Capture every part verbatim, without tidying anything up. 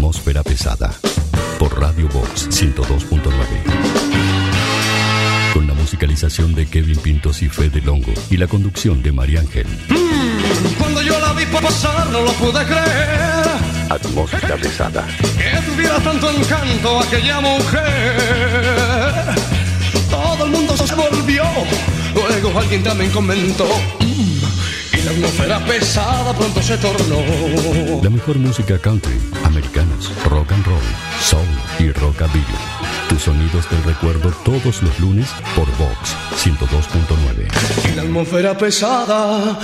Atmósfera Pesada por Radio Vox ciento dos punto nueve. Con la musicalización de Kevin Pintos y Fede Longo y la conducción de María Ángel. Mm, cuando yo la vi pasar no lo pude creer. Atmósfera Pesada. Que tuviera tanto encanto aquella mujer. Todo el mundo se volvió. Luego alguien también comentó. Mm, y la atmósfera pesada pronto se tornó. La mejor música country, americanas, rock and roll, soul y rockabilly. Tus sonidos del recuerdo todos los lunes por Vox ciento dos punto nueve. Y la atmósfera pesada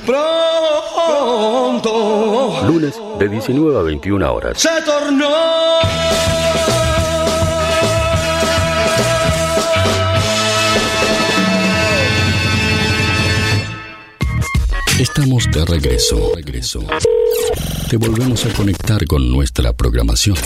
pronto. Lunes de diecinueve a veintiuna horas. Se tornó. Estamos de regreso, regreso. Te volvemos a conectar con nuestra programación.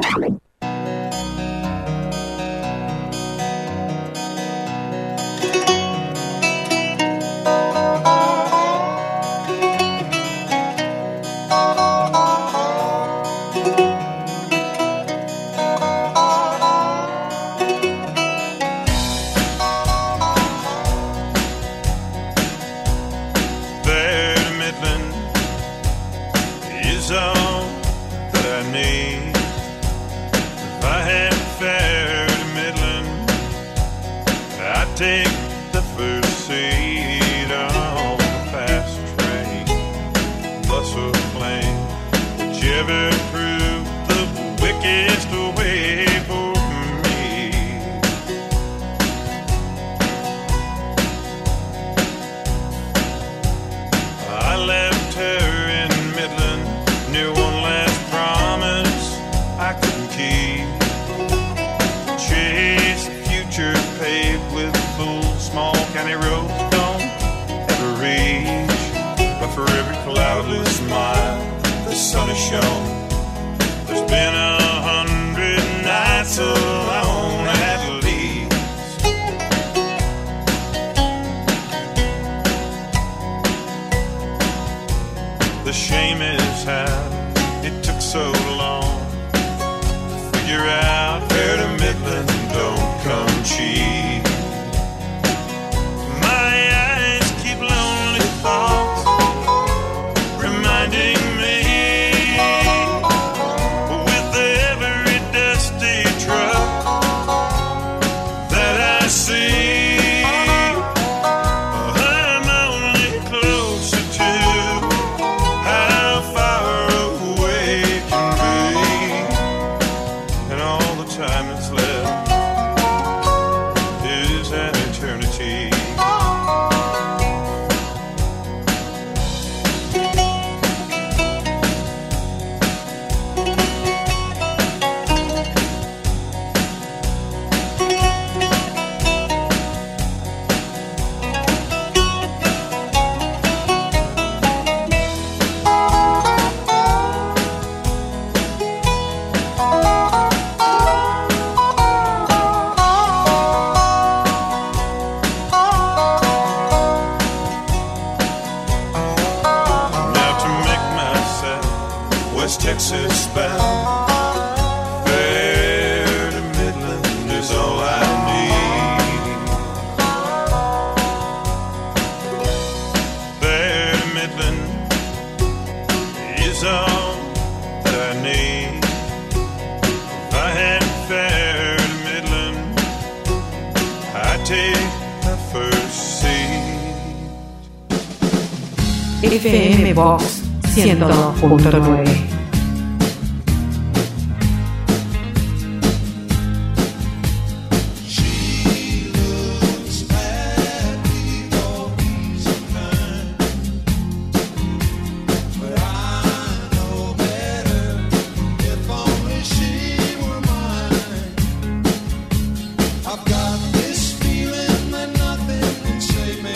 F M Vox ciento dos punto nueve.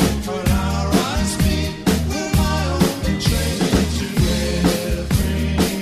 Free.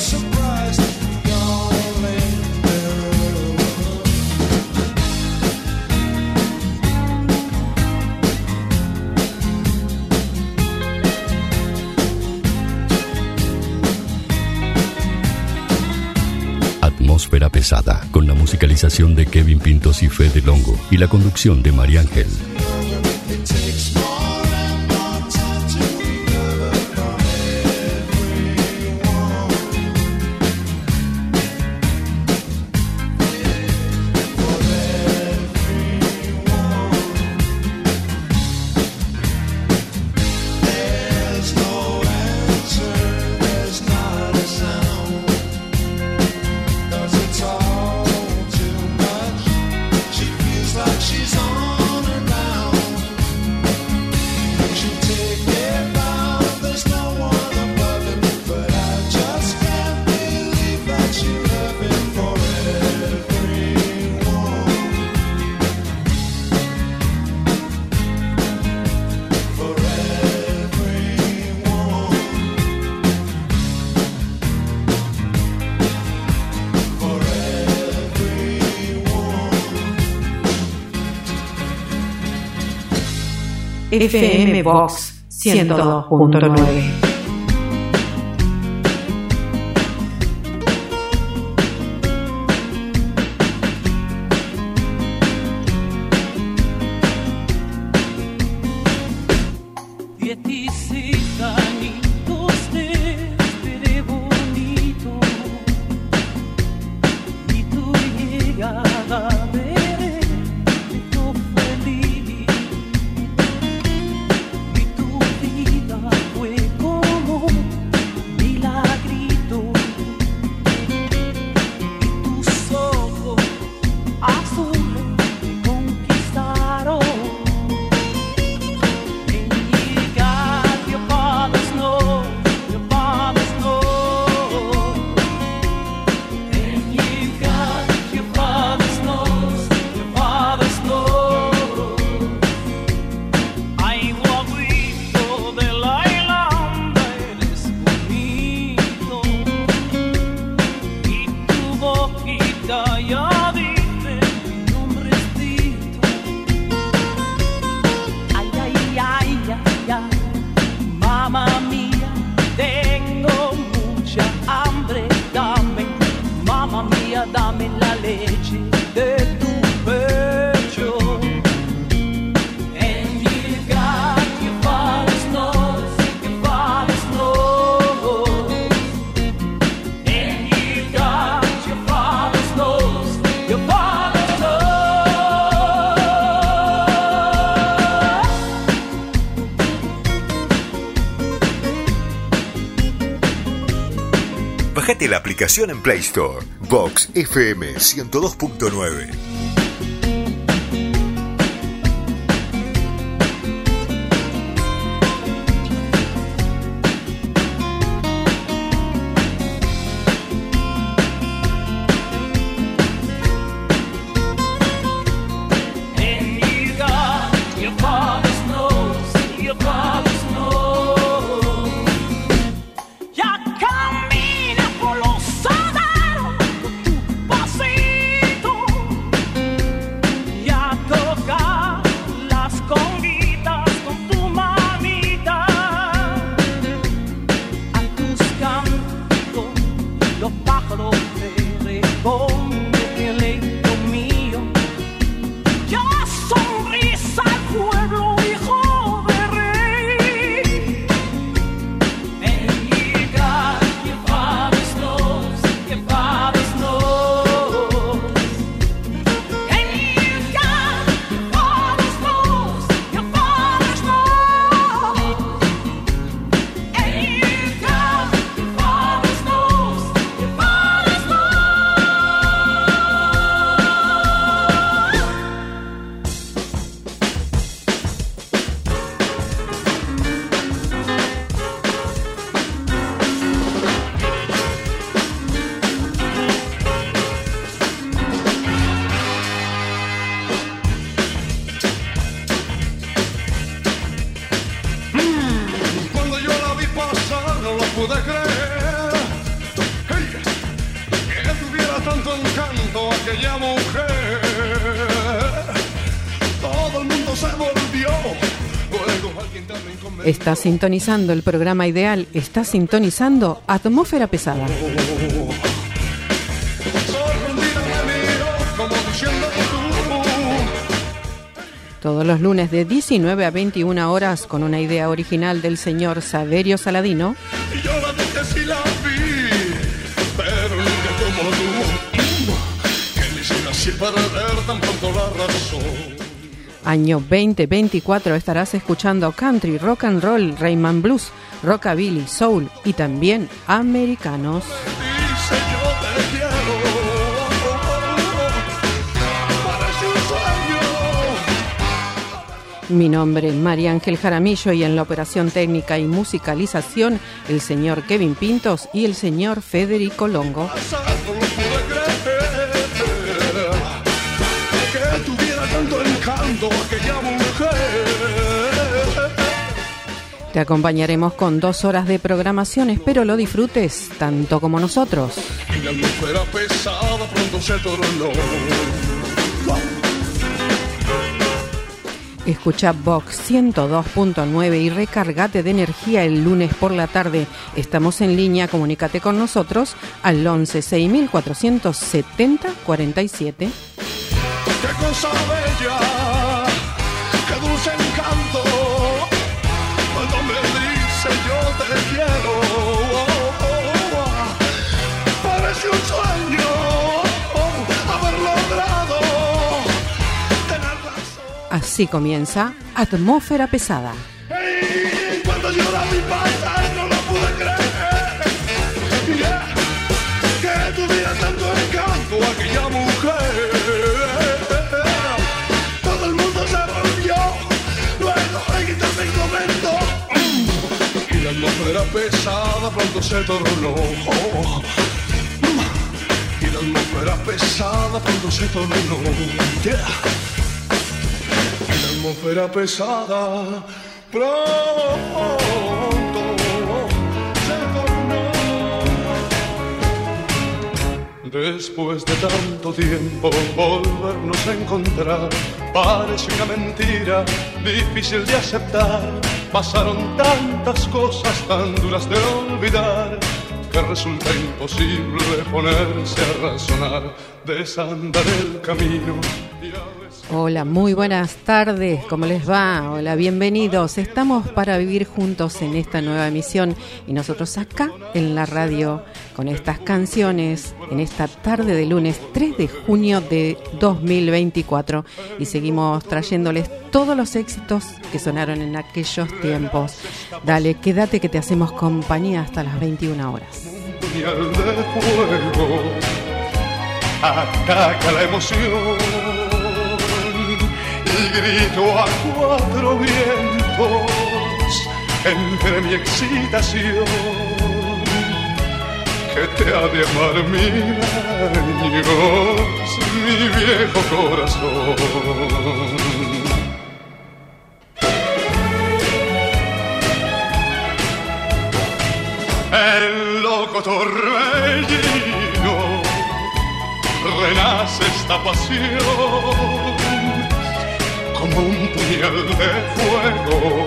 Atmósfera pesada, con la musicalización de Kevin Pintos y Fede Longo y la conducción de María Ángel. F M Vox ciento dos punto nueve. Bájate la aplicación en Play Store. Vox F M ciento dos punto nueve. encanto aquella mujer. Todo el mundo se volvió. Luego alguien también comentó. Está sintonizando el programa ideal. Está sintonizando Atmósfera Pesada. Sorprendida me miró como diciendo tú. Todos los lunes de diecinueve a veintiuna horas con una idea original del señor Saverio Saladino. Y yo la dije si la vi, pero nunca como tú, que le hiciera así para ver tan pronto la razón. Año veinte veinticuatro estarás escuchando country, rock and roll, Rhythm and blues, rockabilly, soul y también americanos. Dice yo te quiero, parece un sueño. Mi nombre es María Ángel Jaramillo y en la operación técnica y musicalización el señor Kevin Pintos y el señor Federico Longo. Pasado no pude creer que tuviera tanto encanto aquella mujer. Te acompañaremos con dos horas de programación, espero lo disfrutes tanto como nosotros. Y la atmósfera pesada pronto se tornó. Escucha Vox ciento dos punto nueve y recargate de energía el lunes por la tarde. Estamos en línea, comunícate con nosotros al once seis mil cuatrocientos setenta cuarenta y siete. Qué cosa bella, qué dulce encanto, cuando me dice yo te quiero, parece un sueño haber logrado tener razón. Así comienza Atmósfera Pesada. Hey, cuando llora mi pata no lo pude creer, yeah, que tuviera tanto encanto aquella mujer. Todo el mundo se volvió, luego alguien también comentó, mm, y la atmósfera pesada pronto se tornó. Y la atmósfera pesada pronto se tornó. Yeah. La atmósfera pesada pronto se tornó. Después de tanto tiempo volvernos a encontrar parece una mentira difícil de aceptar. Pasaron tantas cosas tan duras de olvidar que resulta imposible ponerse a razonar, desandar el camino. Hola, muy buenas tardes, ¿cómo les va? Hola, bienvenidos. Estamos para vivir juntos en esta nueva emisión y nosotros acá en la radio con estas canciones en esta tarde de lunes tres de junio de dos mil veinticuatro y seguimos trayéndoles todos los éxitos que sonaron en aquellos tiempos. Dale, quédate que te hacemos compañía hasta las veintiuna horas. Puñal de fuego ataca la emoción y grito a cuatro vientos entre mi excitación que te ha de amar mil años, mi viejo corazón. El loco torbellino renace esta pasión como un puñal de fuego,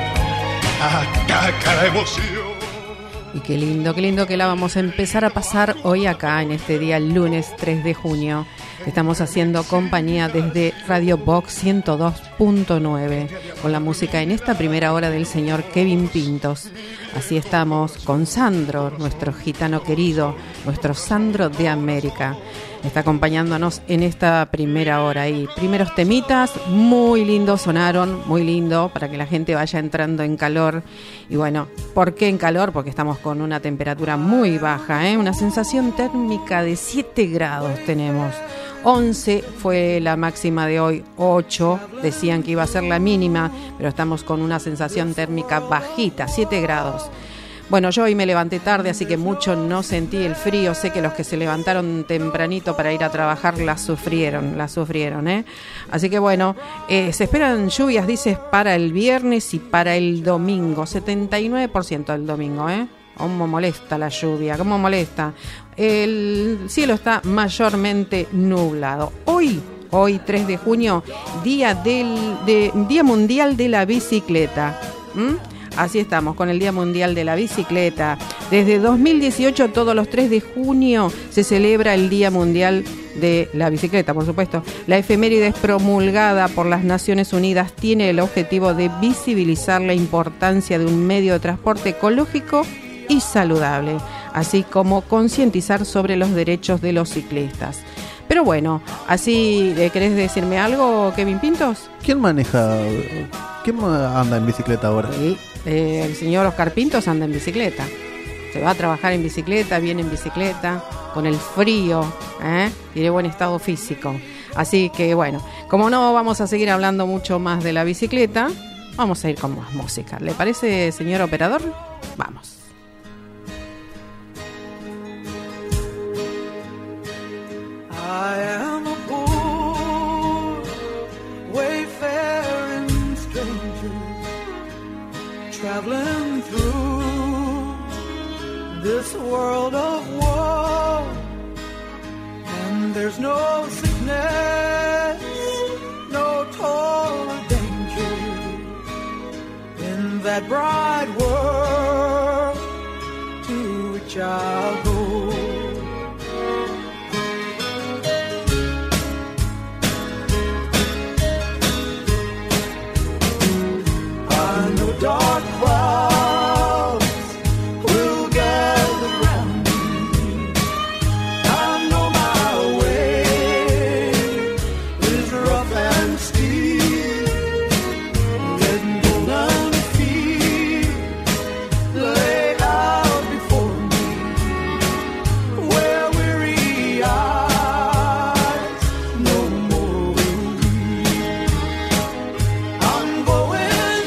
ataca la emoción. Y qué lindo, qué lindo que la vamos a empezar a pasar hoy acá en este día, el lunes tres de junio. Estamos haciendo compañía desde Radio Vox ciento dos punto nueve con la música en esta primera hora del señor Kevin Pintos. Así estamos con Sandro, nuestro gitano querido, nuestro Sandro de América. Está acompañándonos en esta primera hora y primeros temitas muy lindos sonaron, muy lindo para que la gente vaya entrando en calor. Y bueno, ¿por qué en calor? Porque estamos con una temperatura muy baja, ¿eh? Una sensación térmica de siete grados tenemos. once fue la máxima de hoy, ocho decían que iba a ser la mínima, pero estamos con una sensación térmica bajita, siete grados. Bueno, yo hoy me levanté tarde, así que mucho no sentí el frío. Sé que los que se levantaron tempranito para ir a trabajar la sufrieron, la sufrieron, ¿eh? Así que bueno, eh, se esperan lluvias, dices, para el viernes y para el domingo. setenta y nueve por ciento del domingo, ¿eh? Cómo molesta la lluvia, cómo molesta. El cielo está mayormente nublado. Hoy, hoy tres de junio, día del de, Día Mundial de la Bicicleta. ¿Mm? Así estamos, con el Día Mundial de la Bicicleta. Desde dos mil dieciocho, todos los tres de junio, se celebra el Día Mundial de la Bicicleta, por supuesto. La efeméride promulgada por las Naciones Unidas tiene el objetivo de visibilizar la importancia de un medio de transporte ecológico y saludable, así como concientizar sobre los derechos de los ciclistas. Pero bueno, así, ¿querés decirme algo, Kevin Pintos? ¿Quién maneja, quién anda en bicicleta ahora? Sí, eh, el señor Oscar Pintos anda en bicicleta. Se va a trabajar en bicicleta, viene en bicicleta, con el frío, ¿eh? Tiene buen estado físico. Así que bueno, como no vamos a seguir hablando mucho más de la bicicleta, vamos a ir con más música. ¿Le parece, señor operador? Vamos. I am a poor, wayfaring stranger, traveling through this world of war, and there's no sickness, no toil or danger in that bright world to which I'll go. Dark clouds will gather round me. I know my way is rough and steep. Letting golden feet lay out before me, where weary eyes no more will weep. I'm going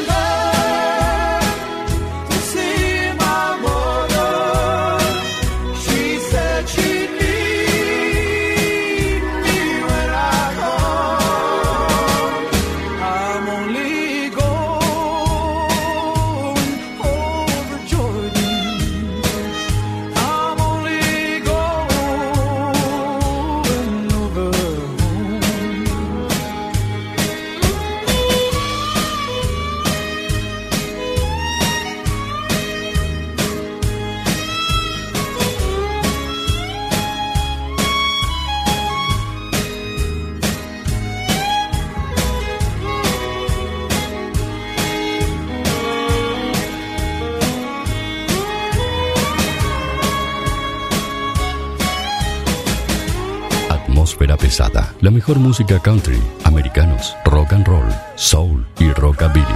Pesada, la mejor música country, americanos, rock and roll, soul y rockabilly.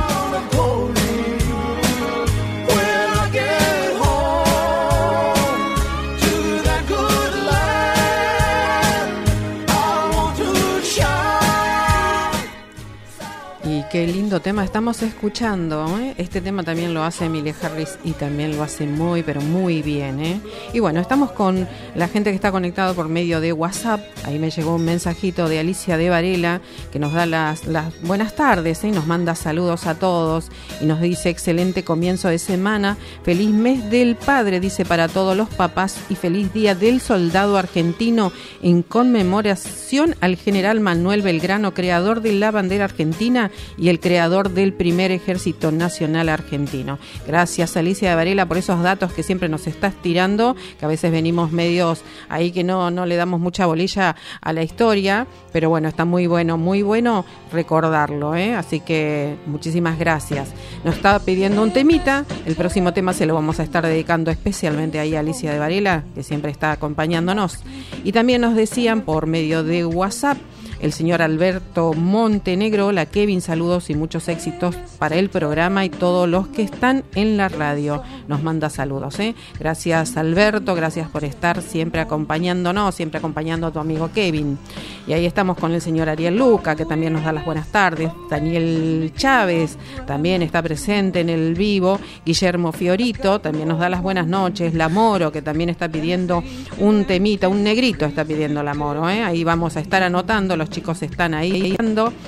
Qué lindo tema estamos escuchando, ¿eh? Este tema también lo hace Emilia Harris y también lo hace muy, pero muy bien, ¿eh? Y bueno, estamos con la gente que está conectada por medio de WhatsApp. Ahí me llegó un mensajito de Alicia de Varela que nos da las, las buenas tardes, ¿eh? Nos manda saludos a todos y nos dice excelente comienzo de semana, feliz mes del padre, dice, para todos los papás, y feliz día del soldado argentino en conmemoración al general Manuel Belgrano, creador de la bandera argentina y el creador del primer ejército nacional argentino. Gracias, Alicia de Varela, por esos datos que siempre nos estás tirando, que a veces venimos medios ahí que no, no le damos mucha bolilla a la historia, pero bueno, está muy bueno, muy bueno recordarlo, ¿eh? Así que muchísimas gracias. Nos estaba pidiendo un temita, el próximo tema se lo vamos a estar dedicando especialmente ahí a Alicia de Varela, que siempre está acompañándonos. Y también nos decían por medio de WhatsApp, el señor Alberto Montenegro, hola Kevin, saludos y muchos éxitos para el programa y todos los que están en la radio. Nos manda saludos, ¿eh? Gracias Alberto, gracias por estar siempre acompañándonos, siempre acompañando a tu amigo Kevin. Y ahí estamos con el señor Ariel Luca, que también nos da las buenas tardes. Daniel Chávez también está presente en el vivo. Guillermo Fiorito también nos da las buenas noches. La Moro, que también está pidiendo un temita, un negrito está pidiendo la Moro, ¿eh? Ahí vamos a estar anotando, los chicos están ahí.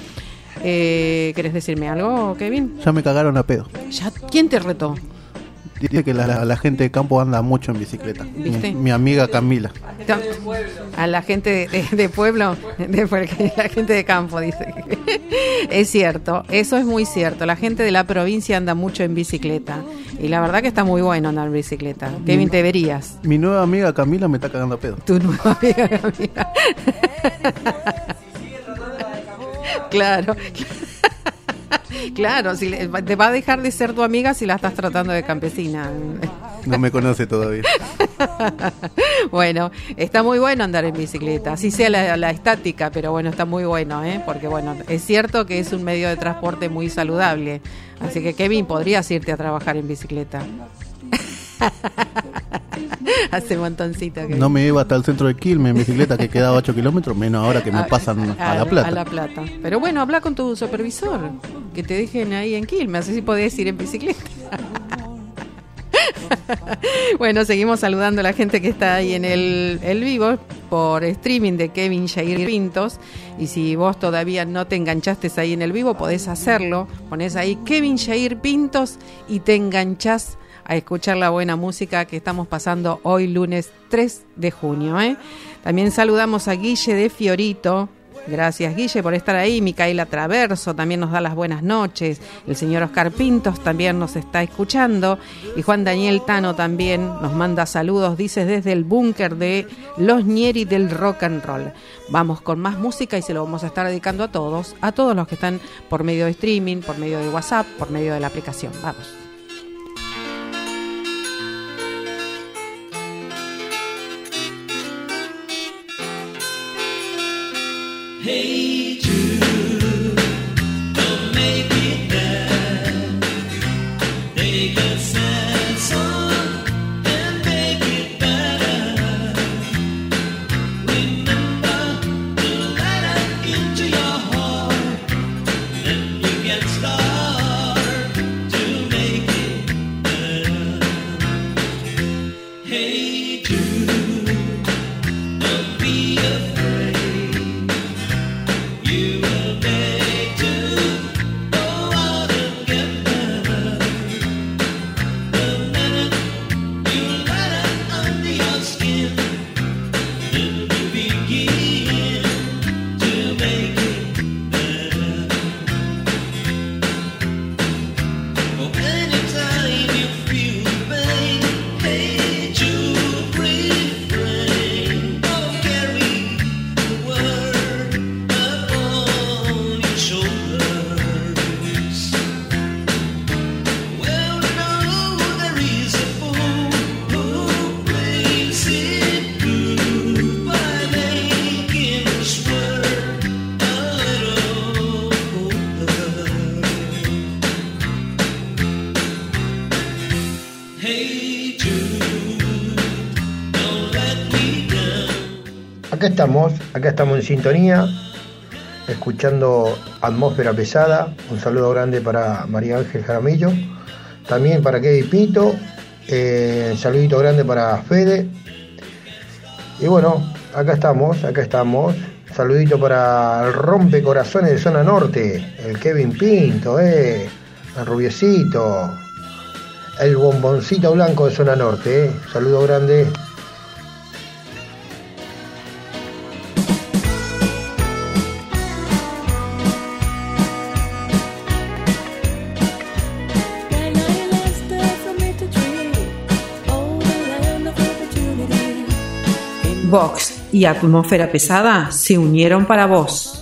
Eh, ¿Querés decirme algo, Kevin? Ya me cagaron a pedo. ¿Ya? ¿Quién te retó? Dice que la, la, la gente de campo anda mucho en bicicleta. ¿Viste? Mi, mi amiga Camila. A la gente de, de, de pueblo, de, la gente de campo, dice. Es cierto, eso es muy cierto. La gente de la provincia anda mucho en bicicleta. Y la verdad que está muy bueno andar en bicicleta. Kevin, te verías. Mi nueva amiga Camila me está cagando a pedo. Tu nueva amiga Camila. Claro. Claro, si le, te va a dejar de ser tu amiga si la estás tratando de campesina. No me conoce todavía. Bueno, está muy bueno andar en bicicleta, así sea la, la estática, pero bueno, está muy bueno, ¿eh? Porque bueno, es cierto que es un medio de transporte muy saludable. Así que Kevin, podrías irte a trabajar en bicicleta. Hace montoncito que... No me iba hasta el centro de Quilmes en bicicleta, que quedaba ocho kilómetros, menos ahora que me pasan a, a La Plata. A La Plata. Pero bueno, habla con tu supervisor, que te dejen ahí en Quilmes, así podés ir en bicicleta. Bueno, seguimos saludando a la gente que está ahí en el, el vivo por streaming de Kevin Jair Pintos. Y si vos todavía no te enganchaste ahí en el vivo, podés hacerlo. Ponés ahí Kevin Jair Pintos y te enganchás a escuchar la buena música que estamos pasando hoy lunes tres de junio, ¿eh? También saludamos a Guille de Fiorito. Gracias, Guille, por estar ahí. Micaela Traverso también nos da las buenas noches. El señor Oscar Pintos también nos está escuchando. Y Juan Daniel Tano también nos manda saludos, dice, desde el búnker de Los Nieri del rock and roll. Vamos con más música y se lo vamos a estar dedicando a todos, a todos los que están por medio de streaming, por medio de WhatsApp, por medio de la aplicación. Vamos. Hey Jude, don't make it bad. Take a sad song and make it better. Remember to let it into your heart, then you can start to make it better. Hey Jude, don't be afraid. You will make to go out and get better. The minute you let it under your skin, then you begin to make it better. Oh, anytime you feel the pain, hey, Jude, refrain. Oh, carry the word upon your shoulders. Well, no, there is a fool who plays it good by making this word a little colder. Hey Jude, don't let me down. Acá estamos, acá estamos en sintonía, escuchando Atmósfera Pesada. Un saludo grande para María Ángel Jaramillo, también para Kevin Pinto, eh, un saludito grande para Fede. Y bueno, acá estamos, acá estamos. Saludito para el rompecorazones de Zona Norte, el Kevin Pinto, eh, el rubiecito, el bomboncito blanco de Zona Norte, eh. Saludo grande. Vox y Atmósfera Pesada se unieron para vos.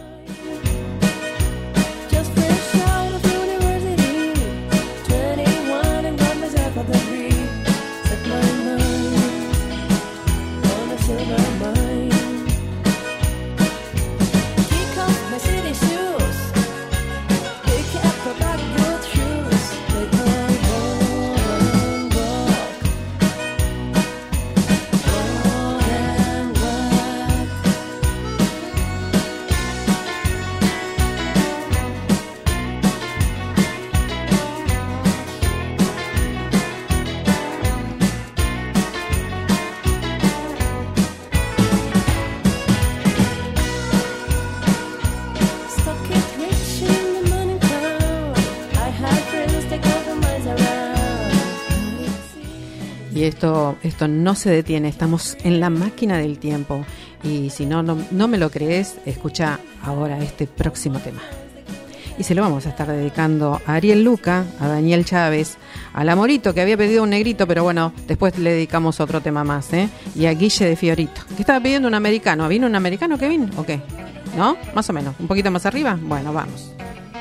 esto, esto no se detiene, estamos en la máquina del tiempo. Y si no, no, no me lo crees, escucha ahora este próximo tema. Y se lo vamos a estar dedicando a Ariel Luca, a Daniel Chávez, al Amorito, que había pedido un negrito, pero bueno, después le dedicamos otro tema más, ¿eh? Y a Guille de Fiorito, que estaba pidiendo un americano. ¿Vino un americano, Kevin? ¿O qué? ¿No? Más o menos. ¿Un poquito más arriba? Bueno, vamos.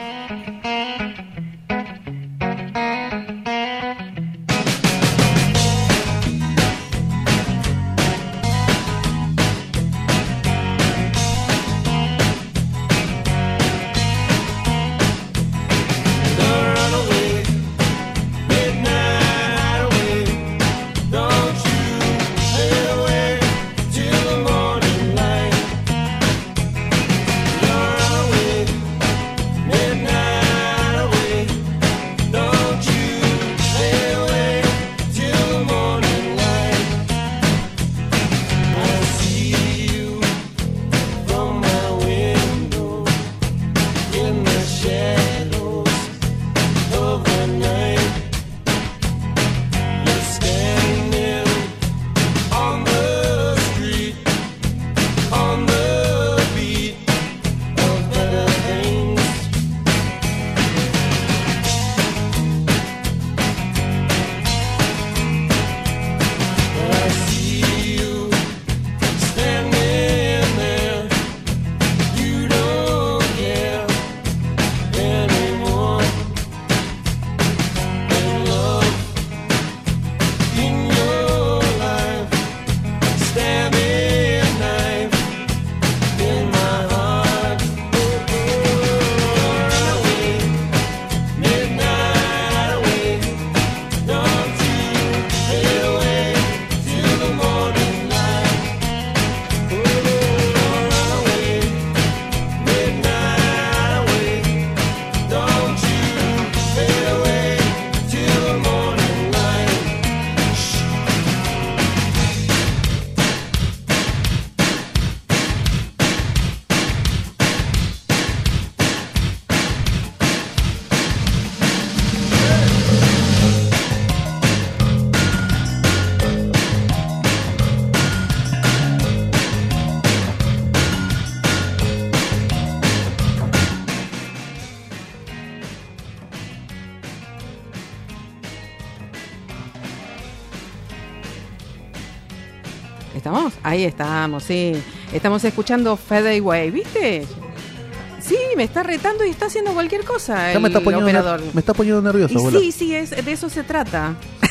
¿Estamos? Ahí estamos, sí. Estamos escuchando Fade Away, ¿viste? Sí, me está retando y está haciendo cualquier cosa el me está poniendo operador. ner- me está poniendo nervioso, Y abuela. sí, sí, es, de eso se trata.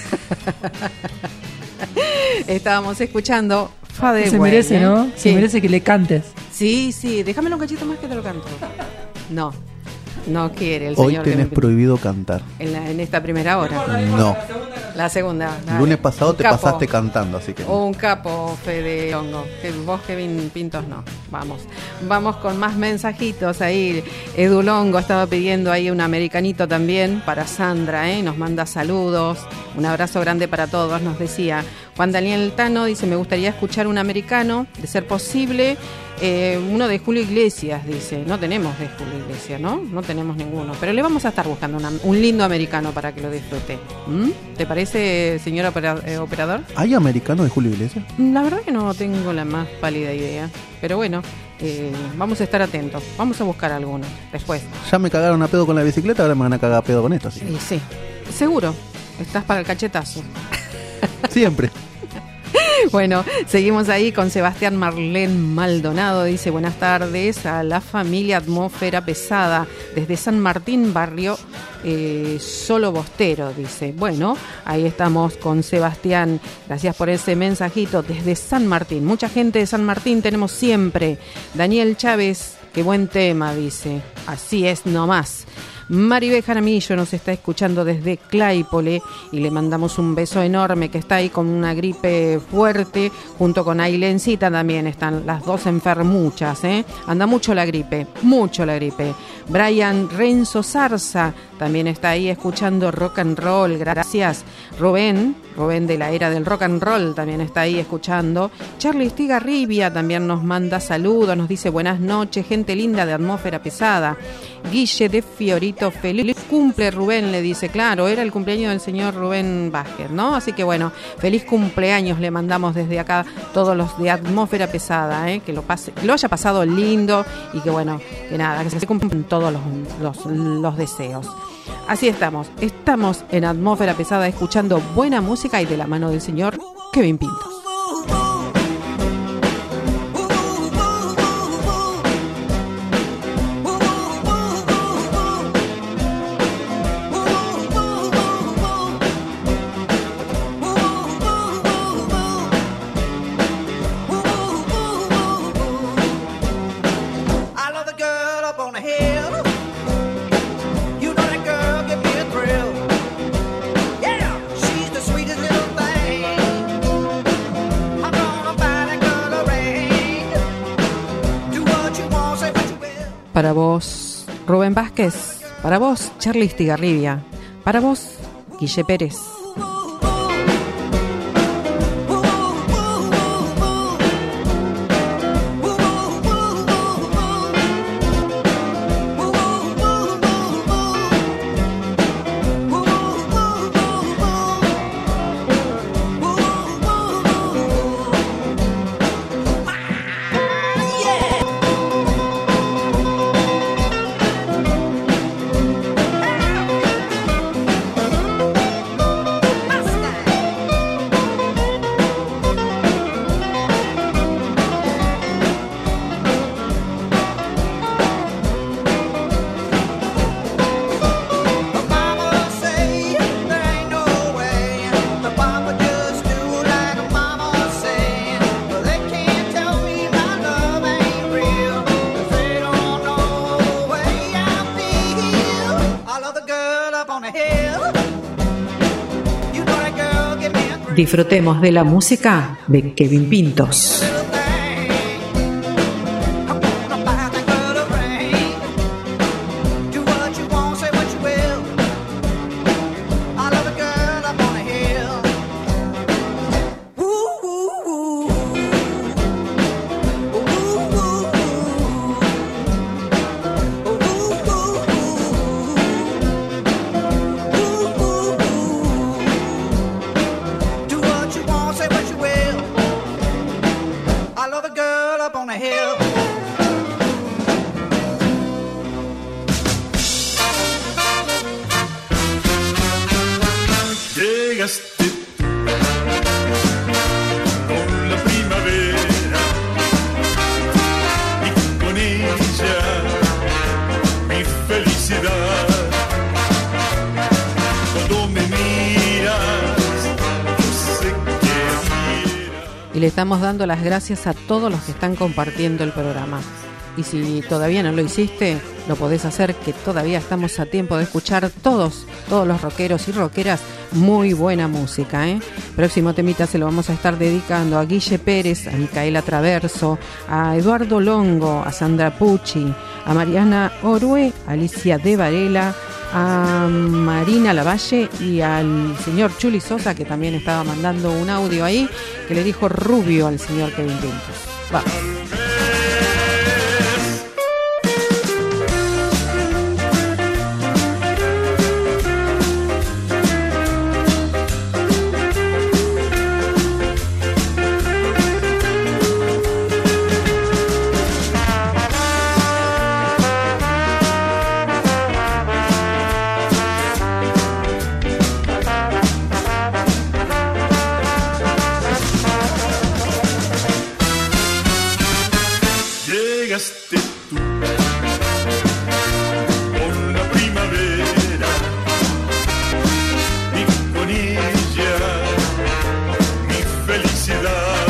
Estábamos escuchando Fade Away. Se merece, ¿eh? ¿no? Sí. Se merece que le cantes. Sí, sí, déjamelo un cachito más que te lo canto. No, no quiere el Hoy señor. que tenés me- prohibido cantar. en, la- en esta primera hora. No. La segunda. El dale. lunes pasado Un te capo. pasaste cantando, así que. Un capo, Fede Hongo. Que vos, Kevin Pintos, no. Vamos. Vamos con más mensajitos ahí. Edu Longo estaba pidiendo ahí un americanito también para Sandra, ¿eh? Nos manda saludos. Un abrazo grande para todos, nos decía. Juan Daniel Tano dice, me gustaría escuchar un americano, de ser posible. Eh, uno de Julio Iglesias, dice. No tenemos de Julio Iglesias, ¿no? No tenemos ninguno. Pero le vamos a estar buscando una- un lindo americano para que lo disfrute. ¿Mm? ¿Te parece, señor opera- eh, operador? ¿Hay americano de Julio Iglesias? La verdad que no tengo la más pálida idea. Pero bueno, eh, vamos a estar atentos. Vamos a buscar alguno después. Ya me cagaron a pedo con la bicicleta, ahora me van a cagar a pedo con esto, así que. Y sí, seguro. Estás para el cachetazo. Siempre. Bueno, seguimos ahí con Sebastián Marlén Maldonado. Dice, buenas tardes a la familia Atmósfera Pesada desde San Martín, barrio eh, Solo Bostero. Dice, bueno, ahí estamos con Sebastián. Gracias por ese mensajito desde San Martín. Mucha gente de San Martín tenemos siempre. Daniel Chávez, qué buen tema, dice. Así es nomás. Maribel Jaramillo nos está escuchando desde Claypole y le mandamos un beso enorme, que está ahí con una gripe fuerte, junto con Ailencita también están las dos enfermuchas, ¿eh? Anda mucho la gripe, mucho la gripe. Brian Renzo Zarza también está ahí escuchando rock and roll, gracias. Rubén, Rubén de la era del rock and roll también está ahí escuchando. Charlie Estigarribia también nos manda saludos, nos dice buenas noches, gente linda de Atmósfera Pesada. música. Guille de Fiorito, feliz cumple Rubén, le dice. Claro, era el cumpleaños del señor Rubén Vázquez, ¿no? Así que bueno, feliz cumpleaños le mandamos desde acá todos los de Atmósfera Pesada, ¿eh? Que lo pase, que lo haya pasado lindo y que bueno, que nada, que se cumplan todos los, los, los deseos. Así estamos, estamos en Atmósfera Pesada escuchando buena música y de la mano del señor Kevin Pintos. Para vos, Rubén Vázquez. Para vos, Charly Stigarribia. Para vos, Guille Pérez. Disfrutemos de la música de Kevin Pintos. Y le estamos dando las gracias a todos los que están compartiendo el programa. Y si todavía no lo hiciste, lo podés hacer, que todavía estamos a tiempo de escuchar todos, todos los rockeros y rockeras, muy buena música, ¿eh? Próximo temita se lo vamos a estar dedicando a Guille Pérez, a Micaela Traverso, a Eduardo Longo, a Sandra Pucci, a Mariana Orue, a Alicia de Varela, a Marina Lavalle y al señor Chuli Sosa, que también estaba mandando un audio ahí, que le dijo rubio al señor Kevin Pintos. Vamos. Llegaste tú con la primavera y con ella mi felicidad.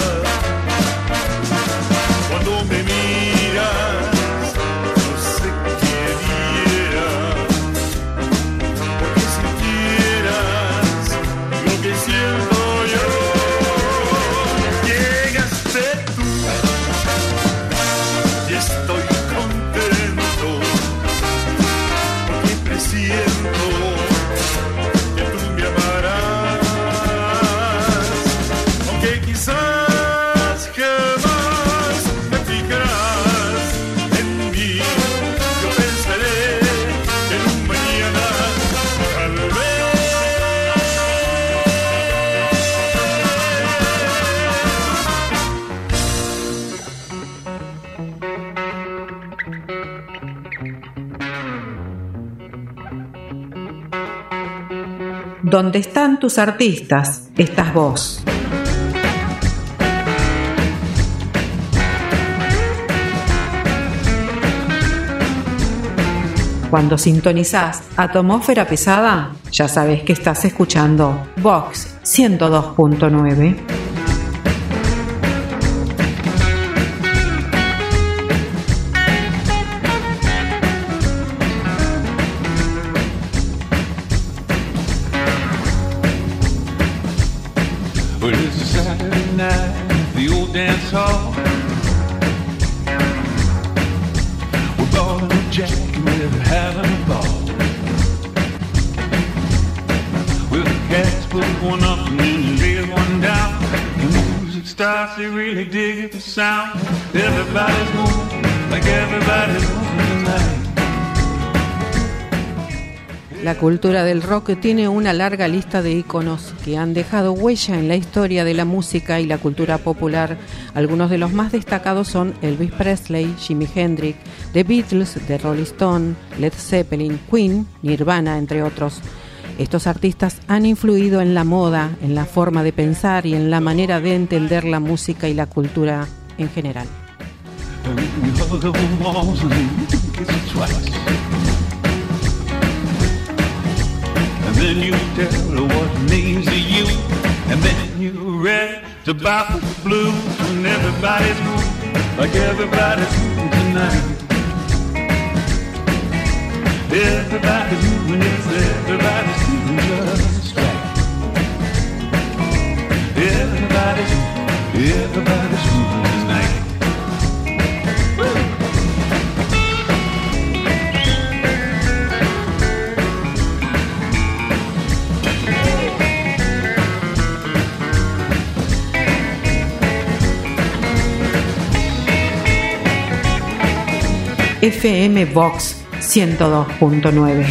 Cuando me miras, no sé qué diera, porque sintieras lo que siento yo. Llegaste tú y estoy Donde están tus artistas, estás vos. Cuando sintonizás Atomósfera Pesada, ya sabes que estás escuchando Vox ciento dos punto nueve. Well, it's a Saturday night at the old dance hall. We're balling with Jack and we're having a ball. Well, the cats put one up and then raise one down. The music starts, they really dig the sound. Everybody's moving like everybody's moving tonight. La cultura del rock tiene una larga lista de íconos que han dejado huella en la historia de la música y la cultura popular. Algunos de los más destacados son Elvis Presley, Jimi Hendrix, The Beatles, The Rolling Stones, Led Zeppelin, Queen, Nirvana, entre otros. Estos artistas han influido en la moda, en la forma de pensar y en la manera de entender la música y la cultura en general. And then you tell her what means to you, and then you're ready to bop the blues, and everybody's moving like everybody's moving tonight. Everybody's moving, yes, everybody's moving just right. Everybody's moving, everybody's moving tonight. F M Vox ciento dos punto nueve.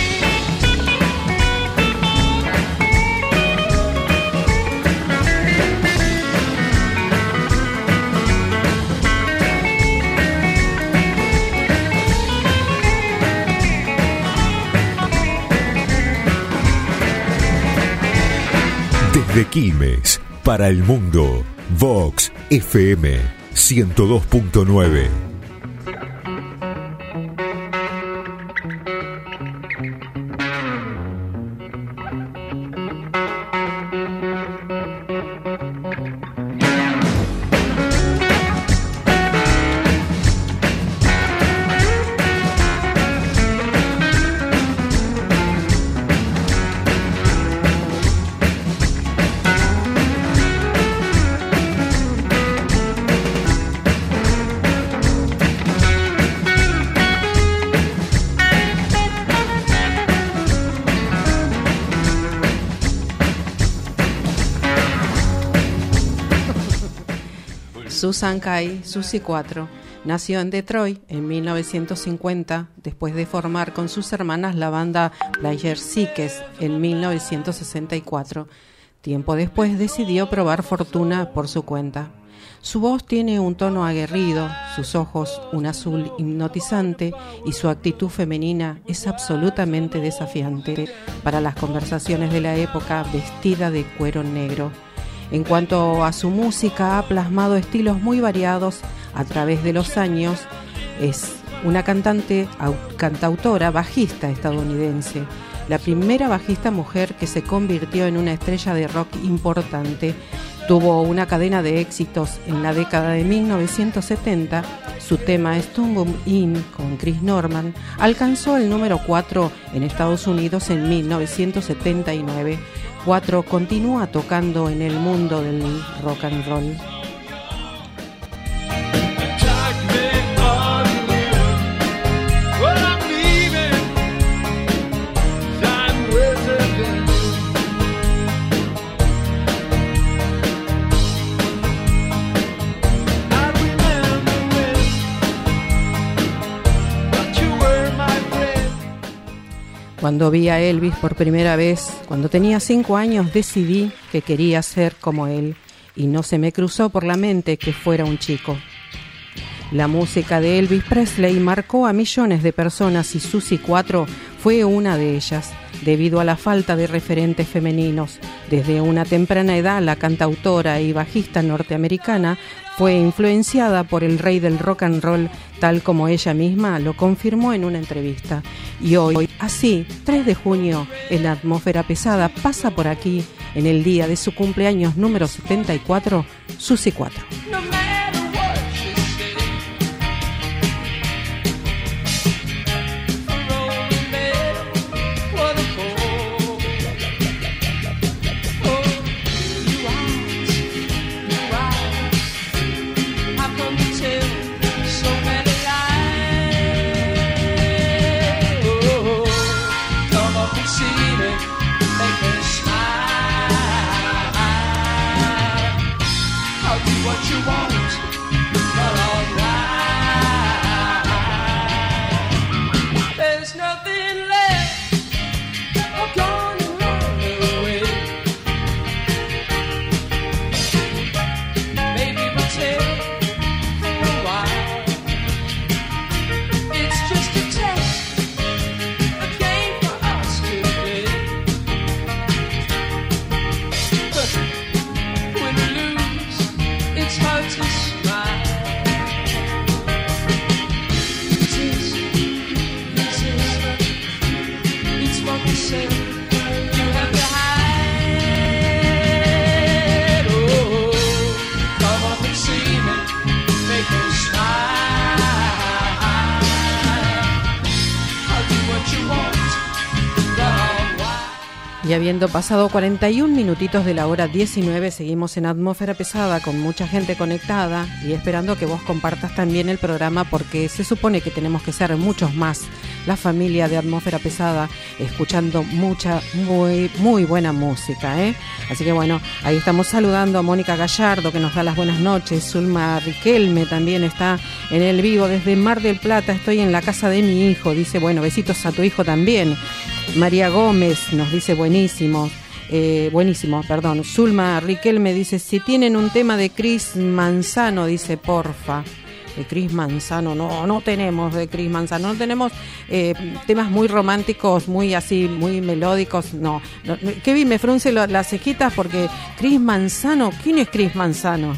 Desde Quilmes, para el mundo, Vox F M ciento dos punto nueve. Susan Kay, Susie cuatro, nació en Detroit en mil novecientos cincuenta, después de formar con sus hermanas la banda Player Sikes en mil novecientos sesenta y cuatro. Tiempo después decidió probar fortuna por su cuenta. Su voz tiene un tono aguerrido, sus ojos un azul hipnotizante y su actitud femenina es absolutamente desafiante para las conversaciones de la época, vestida de cuero negro. En cuanto a su música, ha plasmado estilos muy variados a través de los años. Es una cantante, cantautora, bajista estadounidense, la primera bajista mujer que se convirtió en una estrella de rock importante. Tuvo una cadena de éxitos en la década de mil novecientos setenta. Su tema Stumble In con Chris Norman alcanzó el número cuatro en Estados Unidos en mil novecientos setenta y nueve. cuatro continúa tocando en el mundo del rock and roll. Cuando vi a Elvis por primera vez, cuando tenía cinco años, decidí que quería ser como él y no se me cruzó por la mente que fuera un chico. La música de Elvis Presley marcó a millones de personas y Susie cuatro fue una de ellas, debido a la falta de referentes femeninos. Desde una temprana edad, la cantautora y bajista norteamericana fue influenciada por el rey del rock and roll, tal como ella misma lo confirmó en una entrevista. Y hoy, así, tres de junio, en la atmósfera pesada, pasa por aquí, en el día de su cumpleaños número setenta y cuatro, Susi cuatro. Y habiendo pasado cuarenta y un minutitos de la hora diecinueve, seguimos en Atmósfera Pesada con mucha gente conectada y esperando que vos compartas también el programa, porque se supone que tenemos que ser muchos más, la familia de Atmósfera Pesada, escuchando mucha, muy, muy buena música, ¿eh? Así que bueno, ahí estamos saludando a Mónica Gallardo, que nos da las buenas noches. Zulma Riquelme también está en el vivo desde Mar del Plata. Estoy en la casa de mi hijo, dice, bueno, besitos a tu hijo también. María Gómez nos dice buenísimo, eh, buenísimo, perdón. Zulma Riquelme dice, si tienen un tema de Cris Manzano, dice, porfa. De Cris Manzano, no, no tenemos de Cris Manzano, no tenemos eh, temas muy románticos, muy así, muy melódicos, no. no Kevin me frunce lo, las cejitas porque Cris Manzano, ¿quién es Cris Manzano?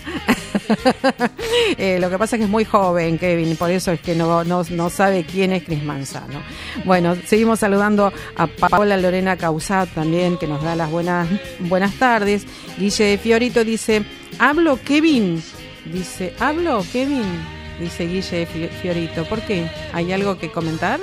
eh, lo que pasa es que es muy joven, Kevin, por eso es que no, no, no sabe quién es Cris Manzano. Bueno, seguimos saludando a Paola Lorena Causat también, que nos da las buenas, buenas tardes. Guille Fiorito dice, ¿hablo, Kevin? Dice, ¿hablo, Kevin? Dice Guille Fiorito. ¿Por qué? ¿Hay algo que comentar?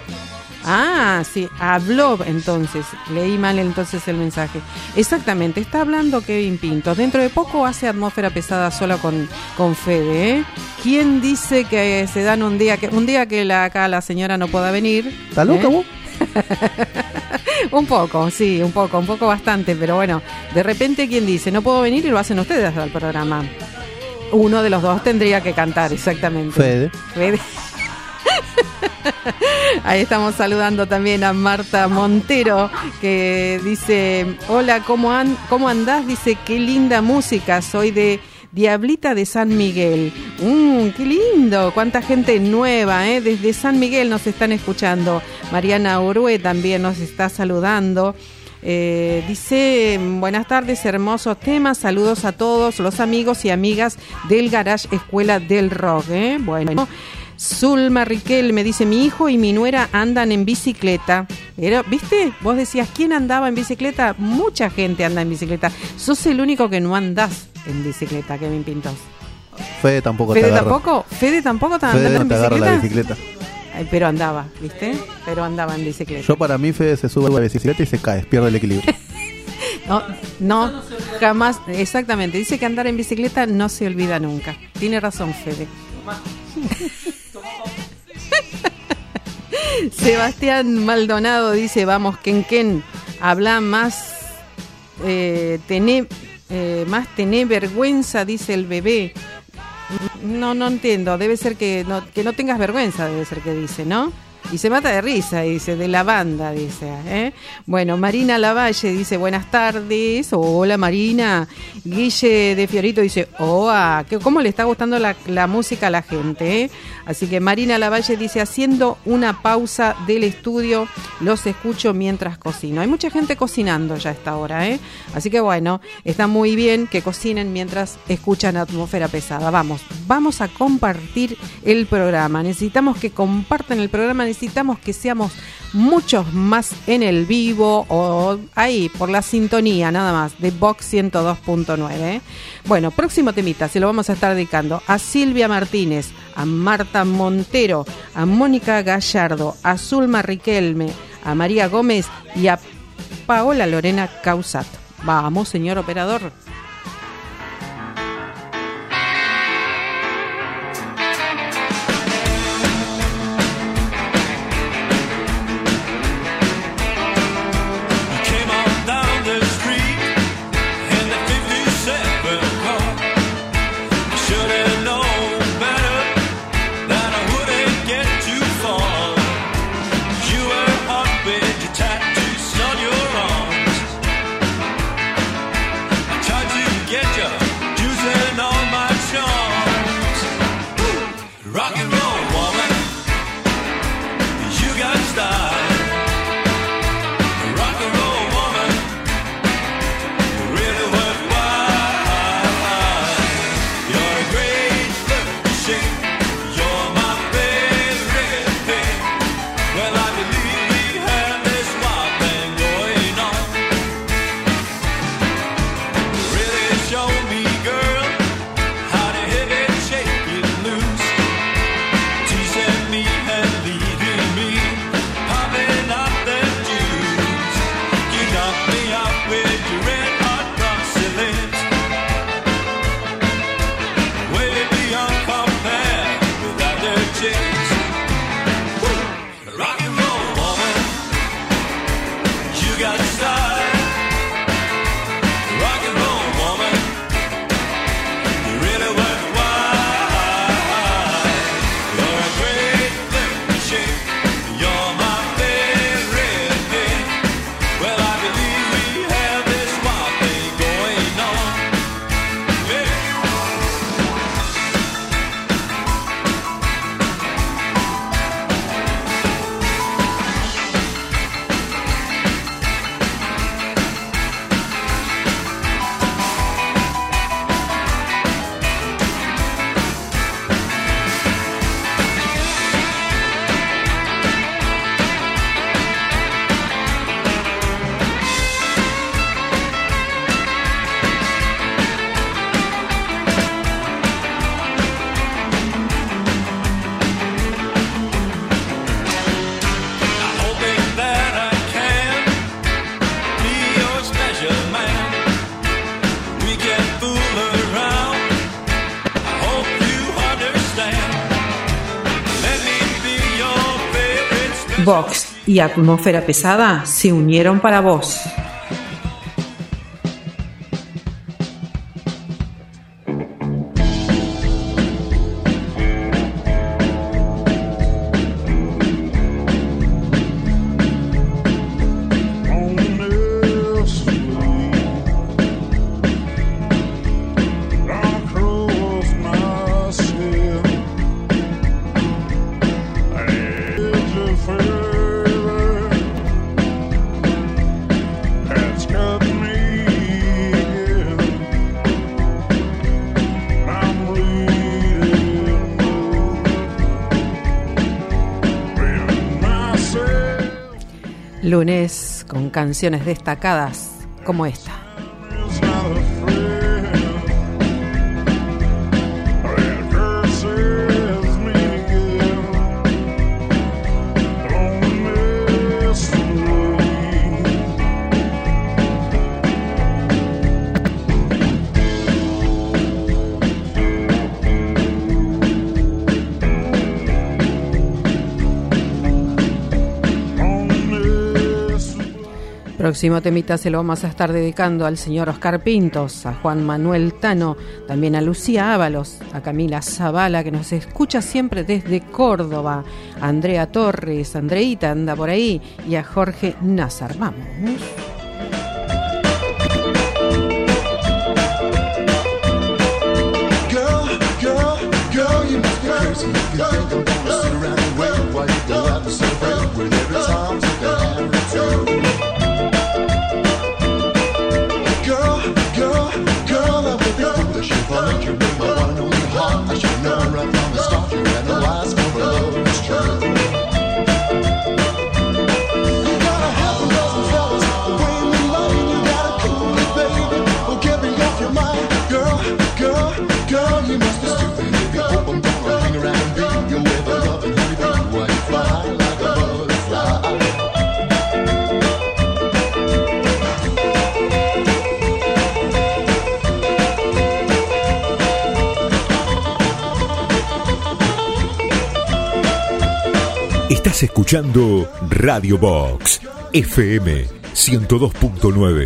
Ah, sí, habló entonces. Leí mal entonces el mensaje. Exactamente, está hablando Kevin Pinto. Dentro de poco hace Atmósfera Pesada solo con, con Fede, ¿eh? ¿Quién dice que se dan un día que un día que la, acá la señora no pueda venir? ¿Está loca, ¿eh? vos? Un poco, sí, un poco, un poco bastante, pero bueno, de repente ¿quién dice? No puedo venir y lo hacen ustedes al programa. Uno de los dos tendría que cantar, exactamente. Fede. Fede. Ahí estamos saludando también a Marta Montero, que dice, hola, ¿cómo, an- ¿cómo andás? Dice, qué linda música, soy de Diablita de San Miguel. Mm, qué lindo, cuánta gente nueva, ¿eh? Desde San Miguel nos están escuchando. Mariana Orue también nos está saludando. Eh, dice, buenas tardes, hermosos temas, saludos a todos los amigos y amigas del Garage Escuela del Rock, ¿eh? Bueno, Zulma Riquel me dice, mi hijo y mi nuera andan en bicicleta. Era, ¿viste? Vos decías, ¿quién andaba en bicicleta? Mucha gente anda en bicicleta. Sos el único que no andás en bicicleta, Kevin Pintos. Fede tampoco ¿Fede te agarra. tampoco? ¿Fede tampoco te Fede anda no en te agarra bicicleta? la bicicleta. Ay, pero andaba, ¿viste? Pero andaba en bicicleta. Yo para mí Fede se sube a la bicicleta y se cae, pierde el equilibrio. No, no, jamás, exactamente. Dice que andar en bicicleta no se olvida nunca. Tiene razón, Fede. Sebastián Maldonado dice, vamos, Ken Ken, habla más, eh, tené, eh, más tené vergüenza, dice el bebé. No, no entiendo, debe ser que no, que no tengas vergüenza, debe ser que dice, ¿no? Y se mata de risa, dice, de la banda, dice. ¿eh? Bueno, Marina Lavalle dice, buenas tardes. Hola, Marina. Guille de Fiorito dice, hola, ¿cómo le está gustando la, la música a la gente? ¿eh? Así que Marina Lavalle dice, haciendo una pausa del estudio, los escucho mientras cocino. Hay mucha gente cocinando ya a esta hora, ¿eh? Así que bueno, está muy bien que cocinen mientras escuchan Atmósfera Pesada. Vamos, vamos a compartir el programa. Necesitamos que compartan el programa, necesitamos que seamos muchos más en el vivo o ahí, por la sintonía nada más, de Vox ciento dos punto nueve. ¿eh? Bueno, próximo temita, se lo vamos a estar dedicando a Silvia Martínez, a Marta Montero, a Mónica Gallardo, a Zulma Riquelme, a María Gómez y a Paola Lorena Causat. Vamos, señor operador. Vox y Atmósfera Pesada se unieron para vos. Lunes con canciones destacadas como esta. Próximo temita se lo vamos a estar dedicando al señor Oscar Pintos, a Juan Manuel Tano, también a Lucía Ábalos, a Camila Zavala, que nos escucha siempre desde Córdoba, a Andrea Torres, Andreita anda por ahí, y a Jorge Nazar. Vamos. Estás escuchando Radio Box F M ciento dos punto nueve.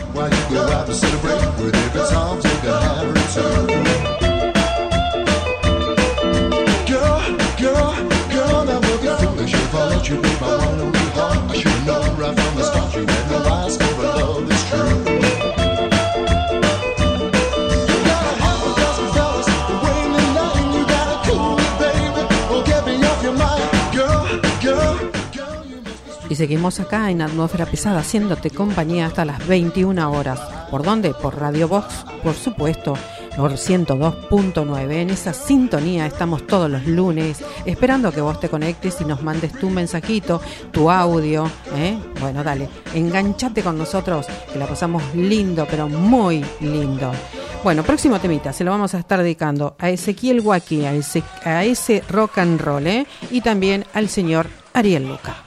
Y seguimos acá en Atmósfera Pesada, haciéndote compañía hasta las veintiuna horas. ¿Por dónde? Por Radio Box, por supuesto, por ciento dos punto nueve. En esa sintonía estamos todos los lunes, esperando que vos te conectes y nos mandes tu mensajito, tu audio. ¿eh? Bueno, dale, enganchate con nosotros, que la pasamos lindo, pero muy lindo. Bueno, próximo temita, se lo vamos a estar dedicando a Ezequiel Huaki, a ese, a ese rock and roll, ¿eh? y también al señor Ariel Luca.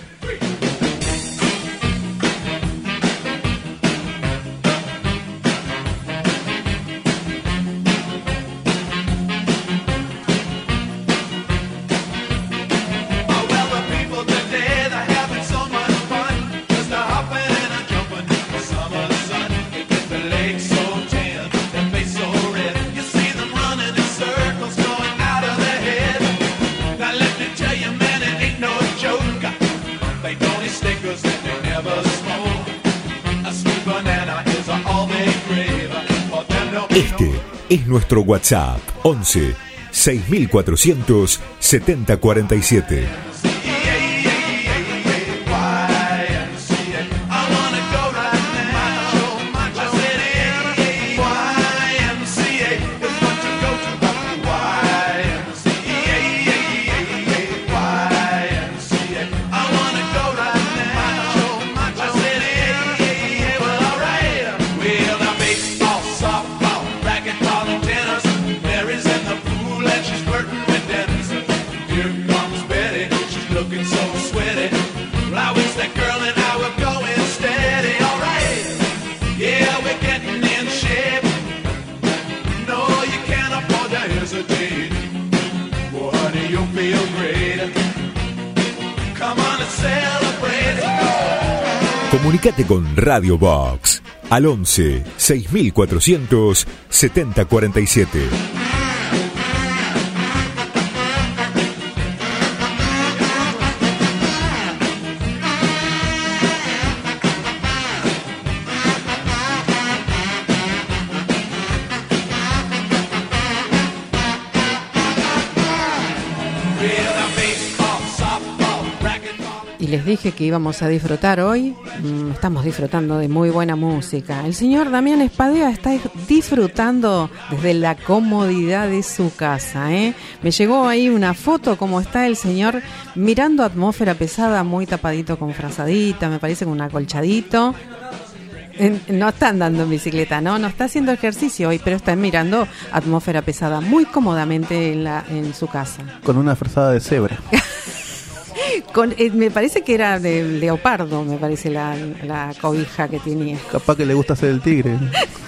Este es nuestro WhatsApp once seis mil cuatrocientos setenta cuarenta y siete. Comunicate con Radio Box al once seis mil cuatrocientos setenta cuarenta y siete. Y les dije que íbamos a disfrutar hoy. Estamos disfrutando de muy buena música. El señor Damián Espadea está disfrutando desde la comodidad de su casa, ¿eh? Me llegó ahí una foto como está el señor mirando Atmósfera Pesada, muy tapadito con frazadita, me parece con un acolchadito. No está andando en bicicleta, no, no está haciendo ejercicio hoy, pero está mirando Atmósfera Pesada muy cómodamente en, la, en su casa. Con una frazada de cebra. Con, eh, me parece que era de leopardo, me parece la, la cobija que tenía. Capaz que le gusta hacer el tigre.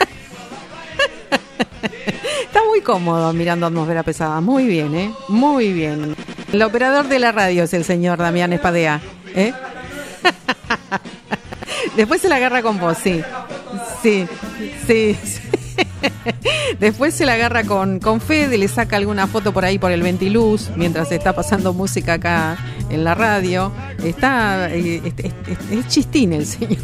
Está muy cómodo mirando Atmósfera Pesada, muy bien, ¿eh? Muy bien. El operador de la radio es el señor Damián Espadea, ¿eh? Después se la agarra con vos, sí. Sí, sí, sí. Después se la agarra con, con Fede, le saca alguna foto por ahí por el ventiluz, mientras está pasando música acá en la radio. Está, es, es, es, es chistín el señor.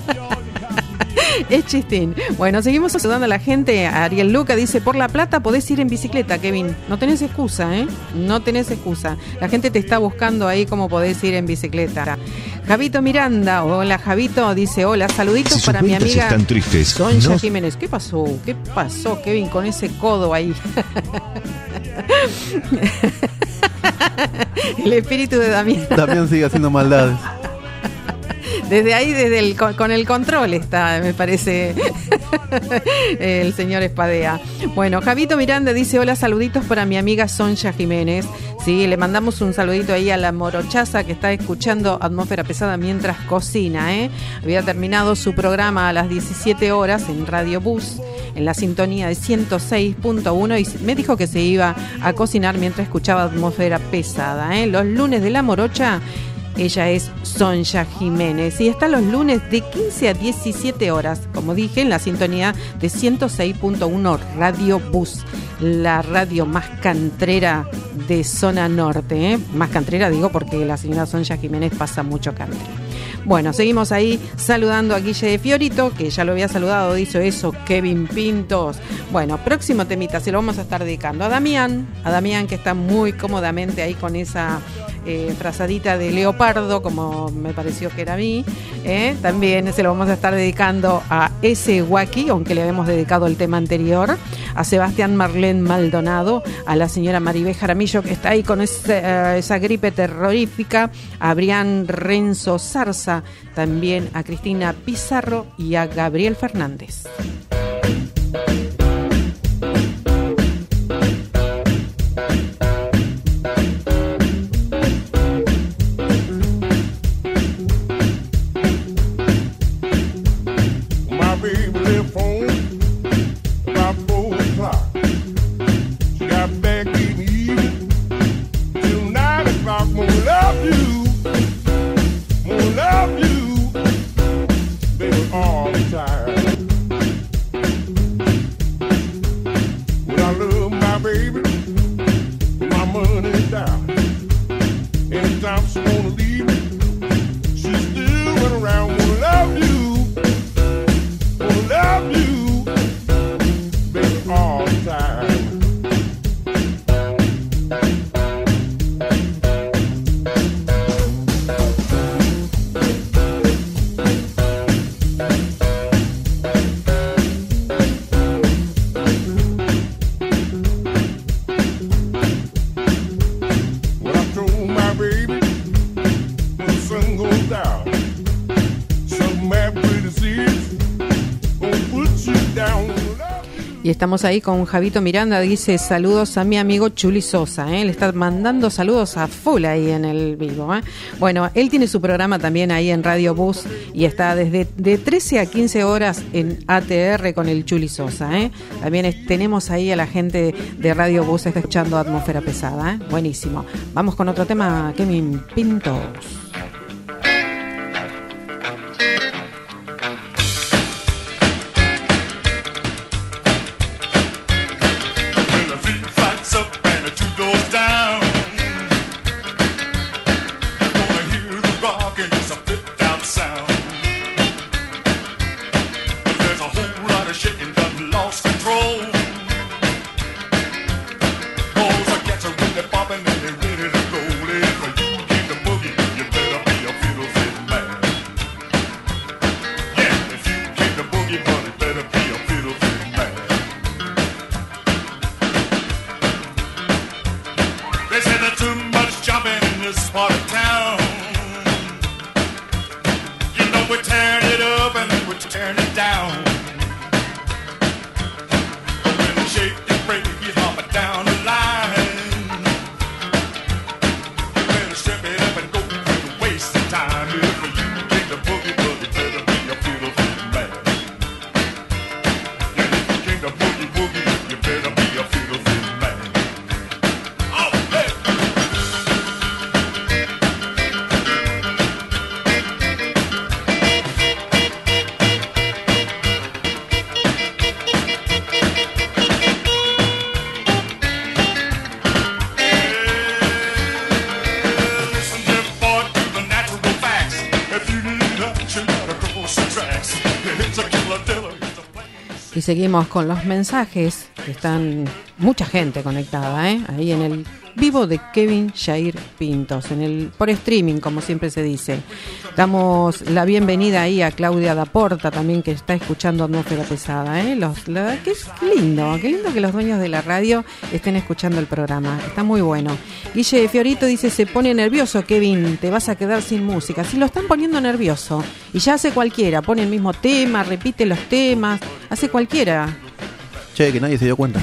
Es chistín. Bueno, seguimos saludando a la gente. Ariel Luca dice, por La Plata podés ir en bicicleta, Kevin. No tenés excusa, ¿eh? No tenés excusa. La gente te está buscando ahí cómo podés ir en bicicleta. Javito Miranda, hola Javito, dice, hola, saluditos Si sus para mi cuentas amiga están tristes, Sonja no- Jiménez. ¿Qué pasó? ¿Qué pasó, Kevin, con ese codo ahí? El espíritu de Damián. Damián sigue haciendo maldades. Desde ahí, desde el, con, con el control está, me parece, el señor Espadea. Bueno, Javito Miranda dice, hola, saluditos para mi amiga Sonja Jiménez. Sí, le mandamos un saludito ahí a la morochaza que está escuchando Atmósfera Pesada mientras cocina, ¿eh? Había terminado su programa a las diecisiete horas en Radio Bus, en la sintonía de ciento seis punto uno, y me dijo que se iba a cocinar mientras escuchaba Atmósfera Pesada, ¿eh? Los lunes de la morocha. Ella es Sonja Jiménez y está los lunes de quince a diecisiete horas, como dije, en la sintonía de ciento seis punto uno Radio Bus, la radio más cantrera de zona norte, ¿eh? Más cantrera digo porque la señora Sonja Jiménez pasa mucho country. Bueno, seguimos ahí saludando a Guille de Fiorito, que ya lo había saludado, dice eso, Kevin Pintos. Bueno, próximo temita, se lo vamos a estar dedicando a Damián, a Damián que está muy cómodamente ahí con esa eh, frazadita de leopardo, como me pareció que era a mí. ¿eh? También se lo vamos a estar dedicando a ese Wacky, aunque le habíamos dedicado el tema anterior, a Sebastián Marlén Maldonado, a la señora Maribé Jaramillo, que está ahí con ese, uh, esa gripe terrorífica, a Brian Renzo Zarza, también a Cristina Pizarro y a Gabriel Fernández. My baby left home about four o'clock. She got back in evening till nine o'clock. More love you, more love you, baby, all the time. Well, I love my baby, my money's down. Anytime she wanna leave me, she's still running around. More love you. Love you, baby, all the time. Well, I told my baby when the sun goes down, some mad pretty seas. Y estamos ahí con Javito Miranda, dice saludos a mi amigo Chuli Sosa, ¿eh? Le está mandando saludos a full ahí en el vivo, ¿eh? Bueno, él tiene su programa también ahí en Radio Bus y está desde de trece a quince horas en A T R con el Chuli Sosa, ¿eh? También es, tenemos ahí a la gente de Radio Bus está escuchando Atmósfera Pesada, ¿eh? Buenísimo. Vamos con otro tema, Kevin Pintos. seguimos con los mensajes, que están mucha gente conectada, ¿eh? Ahí en el vivo de Kevin Jair Pintos, en el por streaming, como siempre se dice. Damos la bienvenida ahí a Claudia Daporta también, que está escuchando Atmósfera Pesada, ¿eh? Los, la, qué, qué lindo, qué lindo que los dueños de la radio estén escuchando el programa, está muy bueno. Guille Fiorito dice, se pone nervioso Kevin, te vas a quedar sin música. Si lo están poniendo nervioso, y ya hace cualquiera, pone el mismo tema, repite los temas, hace cualquiera. Che, que nadie se dio cuenta.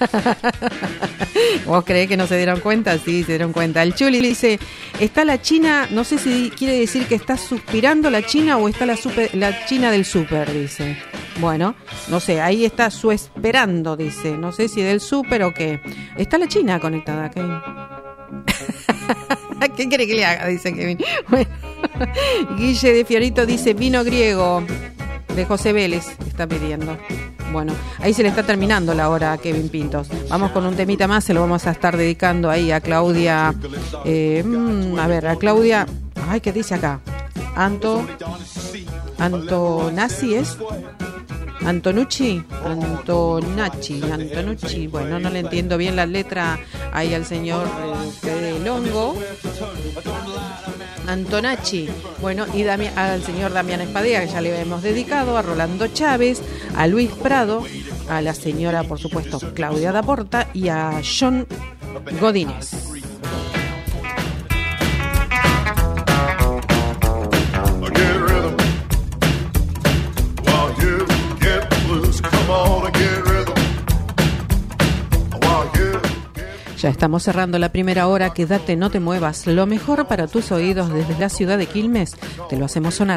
¿Vos creés que no se dieron cuenta? Sí, se dieron cuenta. El Chuli dice, está la China, no sé si quiere decir que está suspirando la China o está la, super, la China del súper, dice. Bueno, no sé, ahí está su esperando, dice. No sé si del súper o qué. Está la China conectada, Kevin. ¿Qué quiere que le haga? Dice Kevin. Bueno. Guille de Fiorito dice, vino griego de José Vélez, está pidiendo. Bueno, ahí se le está terminando la hora a Kevin Pintos. Vamos con un temita más, se lo vamos a estar dedicando ahí a Claudia. Eh, mmm, a ver, a Claudia. Ay, ¿qué dice acá? Anto. Antonazzi es. Antonucci. Antonacci. Antonucci. Bueno, no le entiendo bien la letra ahí al señor eh, Longo. Antonacci, bueno, y Dami- al señor Damián Espadea, que ya le hemos dedicado, a Rolando Chávez, a Luis Prado, a la señora, por supuesto, Claudia Daporta y a John Godínez. Ya estamos cerrando la primera hora, quédate, no te muevas. Lo mejor para tus oídos desde la ciudad de Quilmes, te lo hacemos sonar.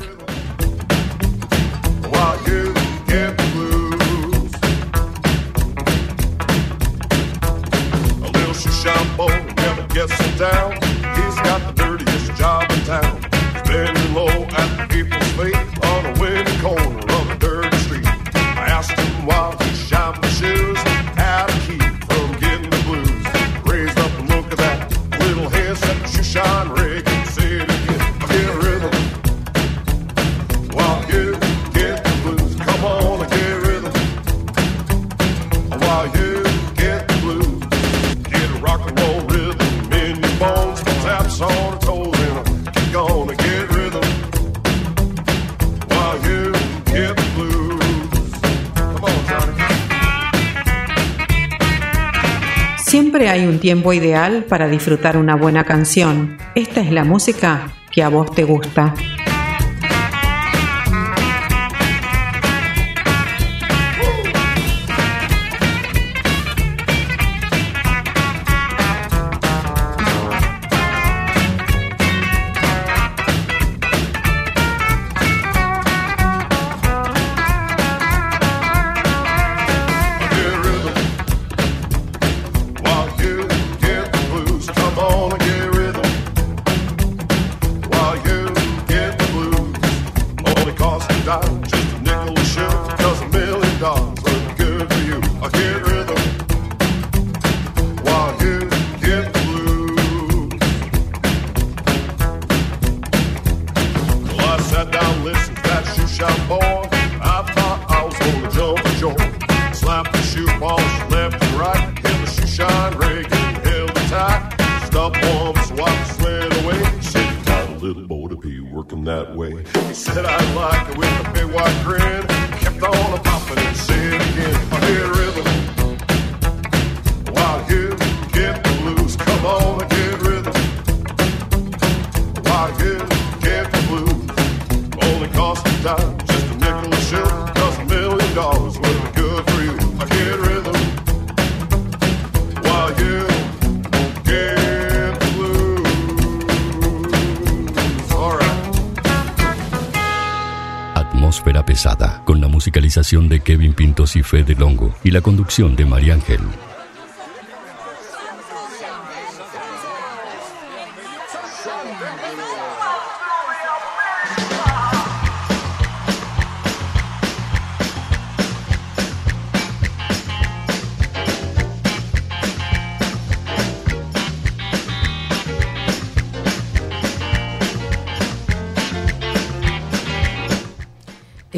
Siempre hay un tiempo ideal para disfrutar una buena canción. Esta es la música que a vos te gusta. Atmósfera Pesada, con la musicalización de Kevin Pintos y Fede Longo y la conducción de María Ángel.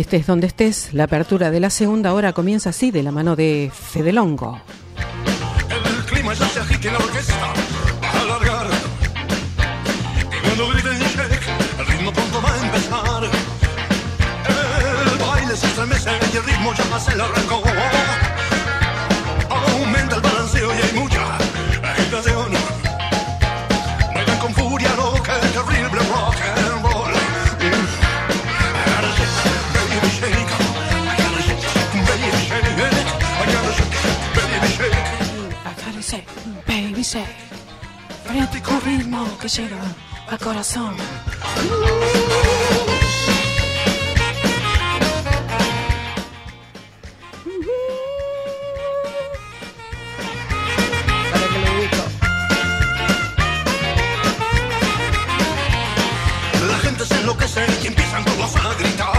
Estés donde estés, la apertura de la segunda hora comienza así, de la mano de Fede Longo. El clima ya se agita y la orquesta va a alargar. Y cuando griten shake, el ritmo pronto va a empezar. El baile se estremece y el ritmo ya se le arrancó. Aumenta el balanceo y hay mucha agitación. Bailan con furia loca el terrible rock and roll. I gotta shake, baby shake. I gotta shake, baby shake. I gotta shake, baby shake. Acaricia, baby, say, frenético ritmo que llega al corazón. Para que lo ubico. La gente se enloquece y empiezan todos a gritar.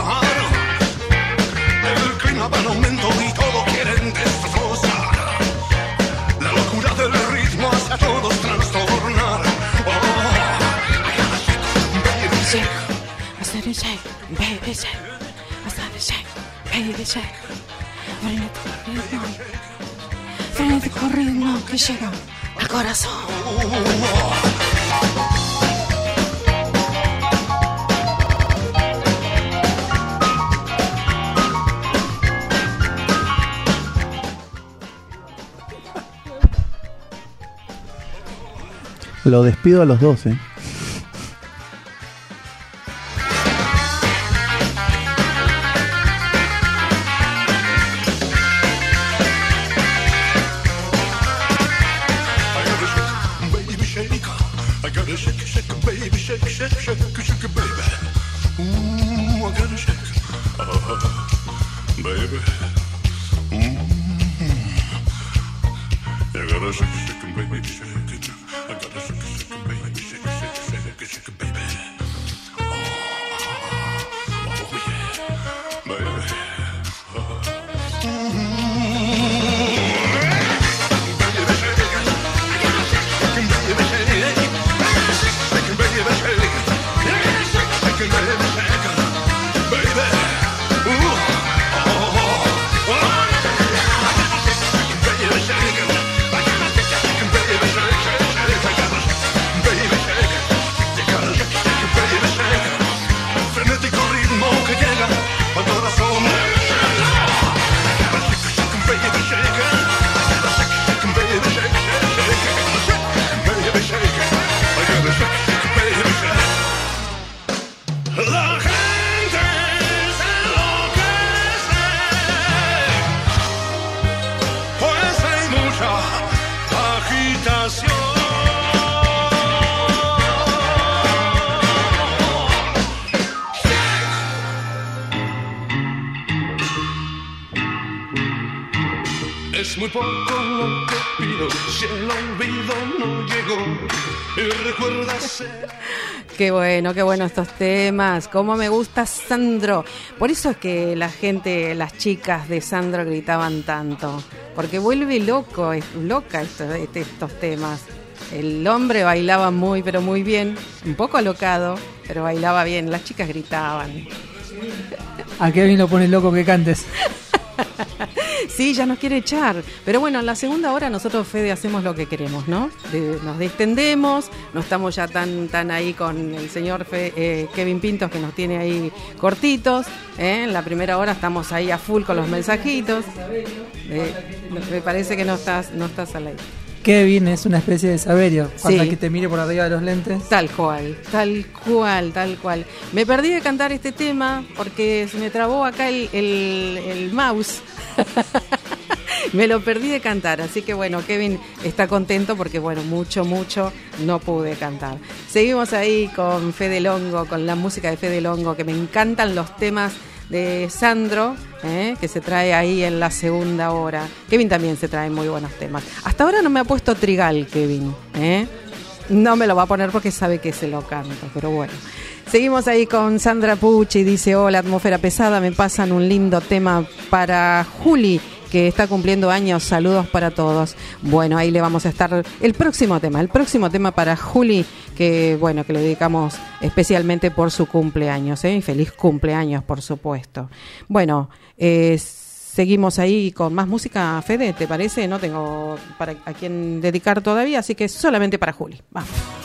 El clima va en aumento y todos quieren destrozar. La locura del ritmo hace a todos trastornar. Oh, I gotta shake, baby, shake. I said it shake, baby shake. I said it shake, baby shake. Frenético ritmo, frenético ritmo que llega al corazón. Lo despido a los dos, ¿eh? Baby shake, I gotta shake, shake, baby shake, shake, shake, shake, baby. Ooh, I gotta shake, uh, baby. Mm. I gotta shake, shake, baby shake. I gotta shake, shake, baby shake, shake, shake, shake, baby. Oh, oh yeah, baby. Uh, mm. Frenético ritmo que llega al corazón. Baby shake, baby shake, baby shake, I gotta shake, baby shake. La gente se enloquece, pues hay mucha agitación. Es muy poco lo que pido, si el olvido no llegó y recuerda ser. Qué bueno, qué bueno estos temas. Cómo me gusta Sandro. Por eso es que la gente, las chicas de Sandro gritaban tanto. Porque vuelve loco, es loca esto, estos temas. El hombre bailaba muy, pero muy bien. Un poco alocado, pero bailaba bien. Las chicas gritaban. A Kevin lo pone loco que cantes. Sí, ya nos quiere echar. Pero bueno, en la segunda hora nosotros, Fede, hacemos lo que queremos, ¿no? De, nos distendemos, no estamos ya tan tan ahí con el señor Fe, eh, Kevin Pintos, que nos tiene ahí cortitos. ¿eh? En la primera hora estamos ahí a full con los mensajitos. Eh, me parece que no estás, no estás al aire. Kevin es una especie de Saverio, cuando Sí. que te mire por arriba de los lentes. Tal cual, tal cual, tal cual. Me perdí de cantar este tema porque se me trabó acá el, el, el mouse. Me lo perdí de cantar, así que bueno, Kevin está contento porque bueno, mucho, mucho no pude cantar. Seguimos ahí con Fede Longo, con la música de Fede Longo, que me encantan los temas de Sandro, ¿eh? que se trae ahí en la segunda hora. Kevin también se trae muy buenos temas. Hasta ahora no me ha puesto Trigal, Kevin. ¿eh? No me lo va a poner porque sabe que se lo canto, pero bueno. Seguimos ahí con Sandra Pucci, dice: hola, atmósfera pesada, me pasan un lindo tema para Juli que está cumpliendo años. Saludos para todos. Bueno, ahí le vamos a estar el próximo tema, el próximo tema para Juli, que bueno, que le dedicamos especialmente por su cumpleaños, ¿eh? Y feliz cumpleaños, por supuesto. Bueno, eh, seguimos ahí con más música, Fede, ¿te parece? No tengo para a quién dedicar todavía, así que solamente para Juli. Vamos.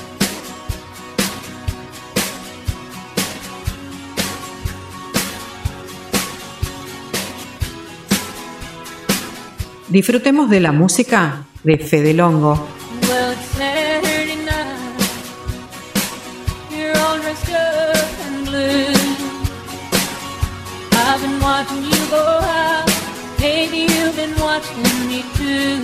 Disfrutemos de la música de Fede Longo. Well, it's Saturday night. You're all dressed up and blue. I've been watching you go out. Maybe you've been watching me too.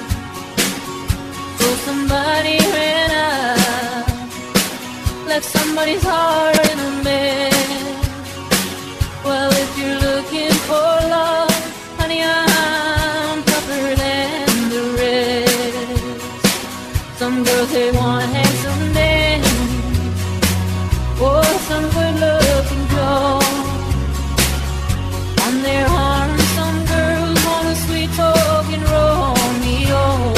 So somebody ran out, left somebody's heart in a mess. Well, if you're looking for love, honey, I'm tougher than the rest. Some girls, they want handsome men, or some good-looking Joe. On their arms, some girls want a sweet-talking Romeo.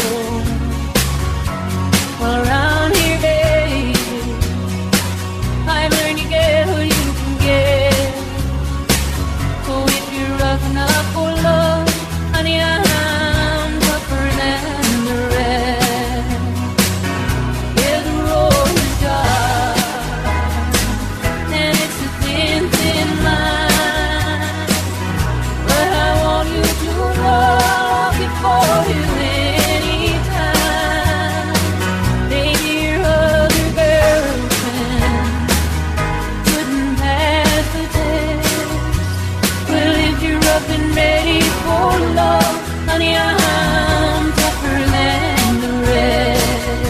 Well, around here, baby, I've learned you get what you can get. So if you're roughing up for love, honey, I'm tougher than the rest. Yeah, the road is dark, and it's a thin, thin line. But I want you to know I'll be for you anytime. Maybe your other girlfriend couldn't pass the test. Well, if you're up and ready for love, honey, I'm tougher than the rest.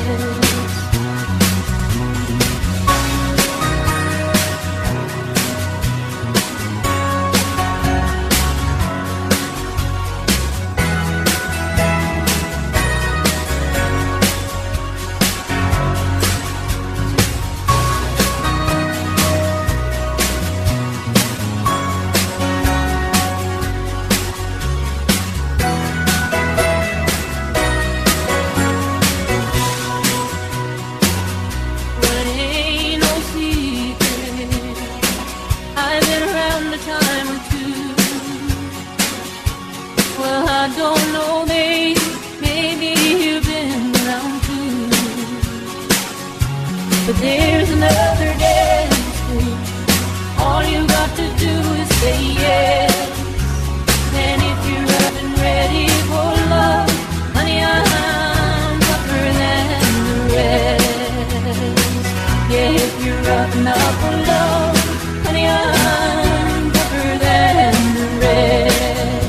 But it ain't no secret, I've been around a time or two. Well, I don't know, babe, maybe you've been around too. But there's another destiny, all you got to do is say yes. And if you're up and ready for love, honey, I'm tougher than the rest. Yeah, if you're up and up for love, honey, I'm tougher than the rest.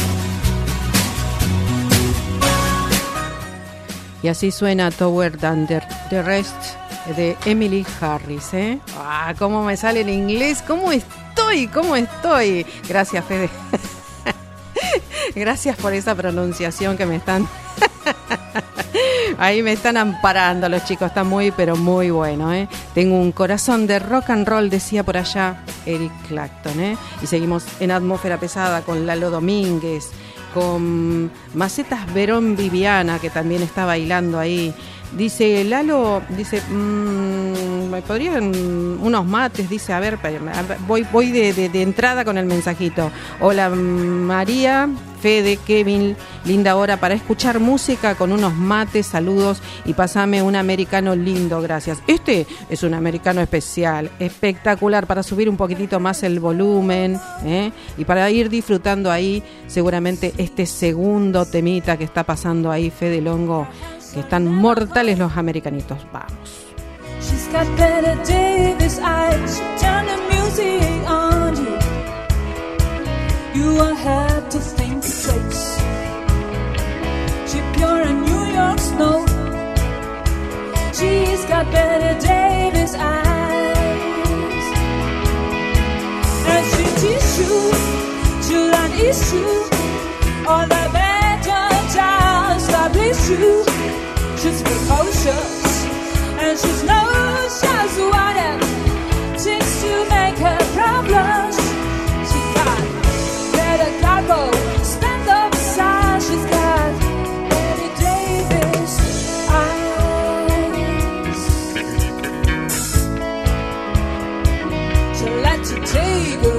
Y así suena Tower Than the, the Rest de Emily Harris, ¿eh? Ah, cómo me sale en inglés, cómo estoy, cómo estoy. Gracias, Fede. Gracias por esa pronunciación que me están... Ahí me están amparando los chicos, está muy, pero muy bueno, ¿eh? Tengo un corazón de rock and roll, decía por allá Eric Clapton, ¿eh? Y seguimos en Atmósfera Pesada con Lalo Domínguez, con Macetas Verón Viviana, que también está bailando ahí. Dice Lalo, dice, mmm, ¿me podrían unos mates? Dice, a ver, voy voy de, de, de entrada con el mensajito. Hola María, Fede, Kevin, linda hora para escuchar música con unos mates, saludos y pasame un americano lindo, gracias. Este es un americano especial, espectacular, para subir un poquitito más el volumen, ¿eh? Y para ir disfrutando ahí seguramente este segundo temita que está pasando ahí, Fede Longo, que están mortales los americanitos. Vamos. She's got Bette Davis eyes. She turned the music on you. You will have to think twice. She pure in New York snow. She's got Bette Davis eyes. And she teach you to learn issue. All the better child establish you. She's precocious, and she knows just what it takes to make her problems. She got better cargo, stand up.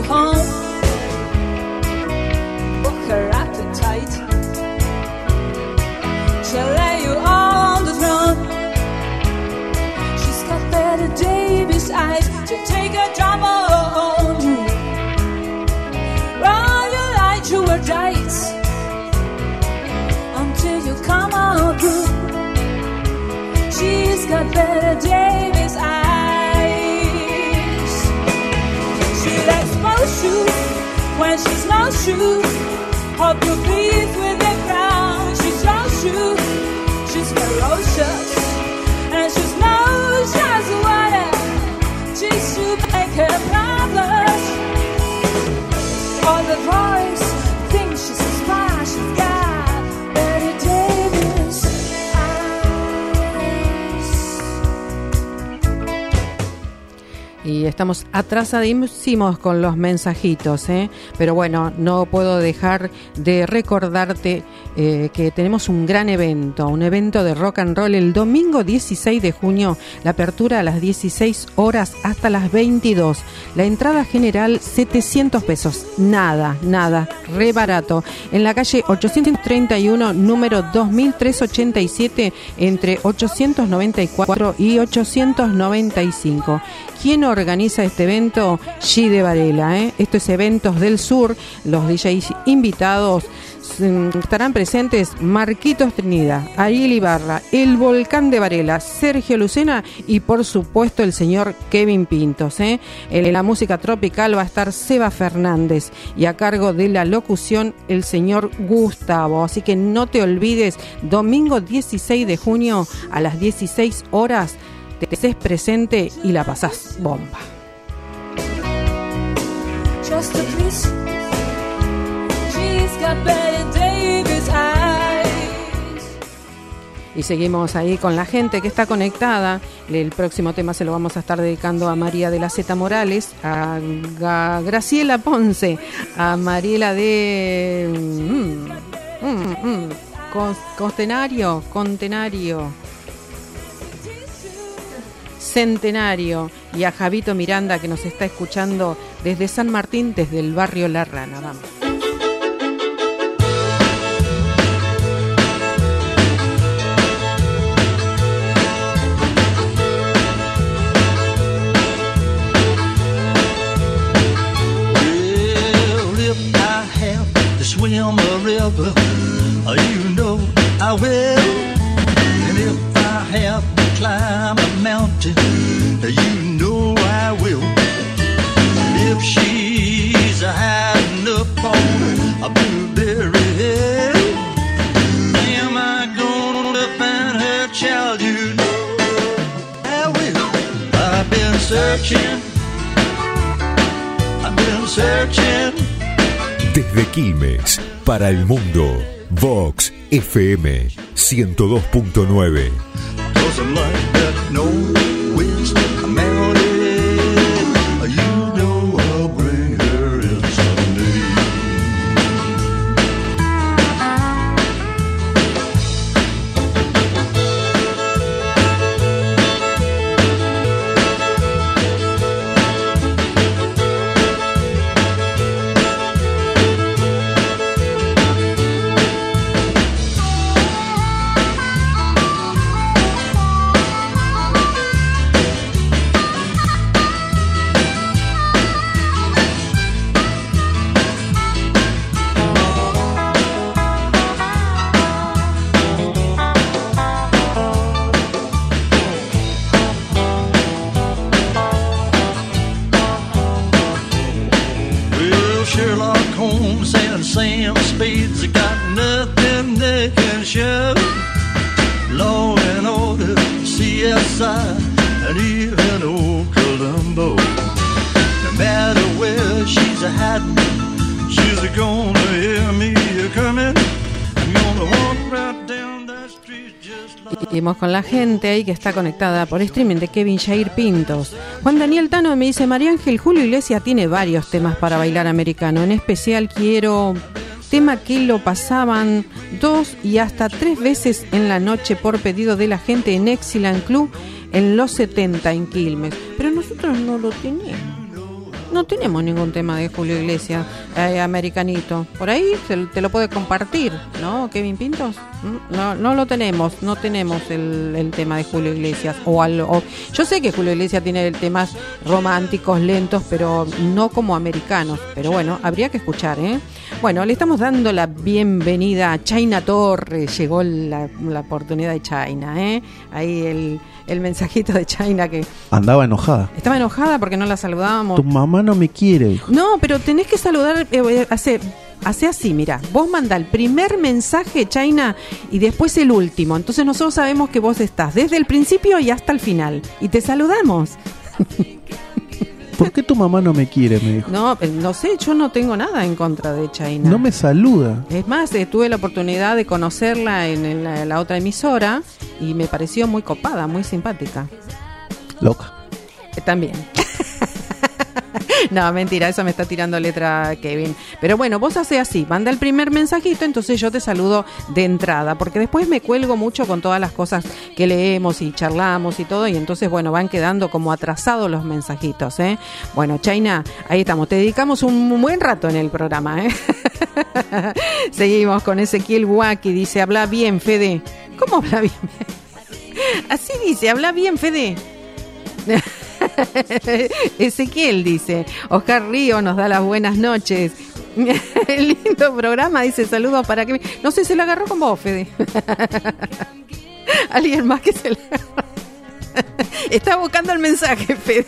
home for her appetite. She'll lay you on the throne. She's got Betty Davis eyes to take a job on you. Roll your light to her dice until you come out good. She's got Betty Davis eyes. She'll expose you when she's no shoes. Hope you breathe with the ground. She shows you she's ferocious and she's no just water. She's to make her problems. All the boys think she's a spy. She's got Betty Davis eyes. Y estamos atrasadísimos con los mensajitos, ¿eh? Pero bueno, no puedo dejar de recordarte eh, que tenemos un gran evento, un evento de rock and roll el domingo dieciséis de junio, la apertura a las dieciséis horas hasta las veintidós. La entrada general setecientos pesos, nada, nada, re barato. En la calle ochocientos treinta y uno, número dos mil trescientos ochenta y siete, entre ochocientos noventa y cuatro y ochocientos noventa y cinco. ¿Quién organiza este evento? Gide Varela, ¿eh? Esto es Eventos del Sur. Los D Js invitados estarán presentes: Marquitos Trinidad, Ariel Ibarra, El Volcán de Varela, Sergio Lucena y por supuesto el señor Kevin Pintos, ¿eh? En la música tropical va a estar Seba Fernández y a cargo de la locución el señor Gustavo. Así que no te olvides, domingo dieciséis de junio a las dieciséis horas te haces presente y la pasás bomba. Just a piece. She's got Betty Davis eyes. Y seguimos ahí con la gente que está conectada. El próximo tema se lo vamos a estar dedicando a María de la Zeta Morales, a Ga- Graciela Ponce, a Mariela de mm, mm, mm, Cos- Costenario, Contenario, Centenario, y a Javito Miranda, que nos está escuchando desde San Martín, desde el barrio La Rana. Vamos. Well, if I have to swim a river, you know I will. And if I have to climb a mountain, you know I will. If she's hiding up on a blueberry hill, am I gonna find her child? You know I will. I've been searching, I've been searching. Desde Quilmes, para el mundo, Vox F M ciento dos punto nueve. Cause I'm like that northwest mountain, you know I'll bring her in someday. Sherlock Holmes and Sam Spades got nothing they can show. Law and Order, C S I, and even old Columbo. No matter where she's a hiding, she's gonna hear me coming. I'm gonna walk right down that street just like. Seguimos con la gente ahí que está conectada por streaming de Kevin Jair Pintos. Juan Daniel Tano me dice: María Ángel, Julio Iglesias tiene varios temas para bailar americano. En especial quiero tema que lo pasaban dos y hasta tres veces en la noche por pedido de la gente en Excellent Club en los setenta en Quilmes. Pero nosotros no lo teníamos. No tenemos ningún tema de Julio Iglesias, eh, americanito. Por ahí te, te lo puede compartir, ¿no, Kevin Pintos? No, no lo tenemos, no tenemos el, el tema de Julio Iglesias. O, al, o yo sé que Julio Iglesias tiene temas románticos, lentos, pero no como americanos. Pero bueno, habría que escuchar, ¿eh? Bueno, le estamos dando la bienvenida a China Torres. Llegó la, la oportunidad de China, ¿eh? Ahí el, el mensajito de China que... Andaba enojada. Estaba enojada porque no la saludábamos. Tu mamá no me quiere, dijo. No, pero tenés que saludar, eh, hace, hace así, mira, vos mandá el primer mensaje, China, y después el último. Entonces nosotros sabemos que vos estás desde el principio y hasta el final. Y te saludamos. ¿Por qué tu mamá no me quiere? Me dijo. No, no sé, yo no tengo nada en contra de China. No me saluda. Es más, eh, tuve la oportunidad de conocerla en, en, la, en la otra emisora y me pareció muy copada, muy simpática. Loca. Eh, también. No, mentira, eso me está tirando letra Kevin. Pero bueno, vos haces así, manda el primer mensajito, entonces yo te saludo de entrada, porque después me cuelgo mucho con todas las cosas que leemos y charlamos y todo, y entonces, bueno, van quedando como atrasados los mensajitos, ¿eh? Bueno, China, ahí estamos, te dedicamos un buen rato en el programa, ¿eh? Seguimos con Ezequiel Huaki, dice, habla bien, Fede. ¿Cómo habla bien? Así dice, habla bien, Fede. Ezequiel dice, Oscar Río nos da las buenas noches. El lindo programa, dice, saludos para que... No sé, se lo agarró con vos, Fede. Alguien más que se lo agarró. Está buscando el mensaje, Fede.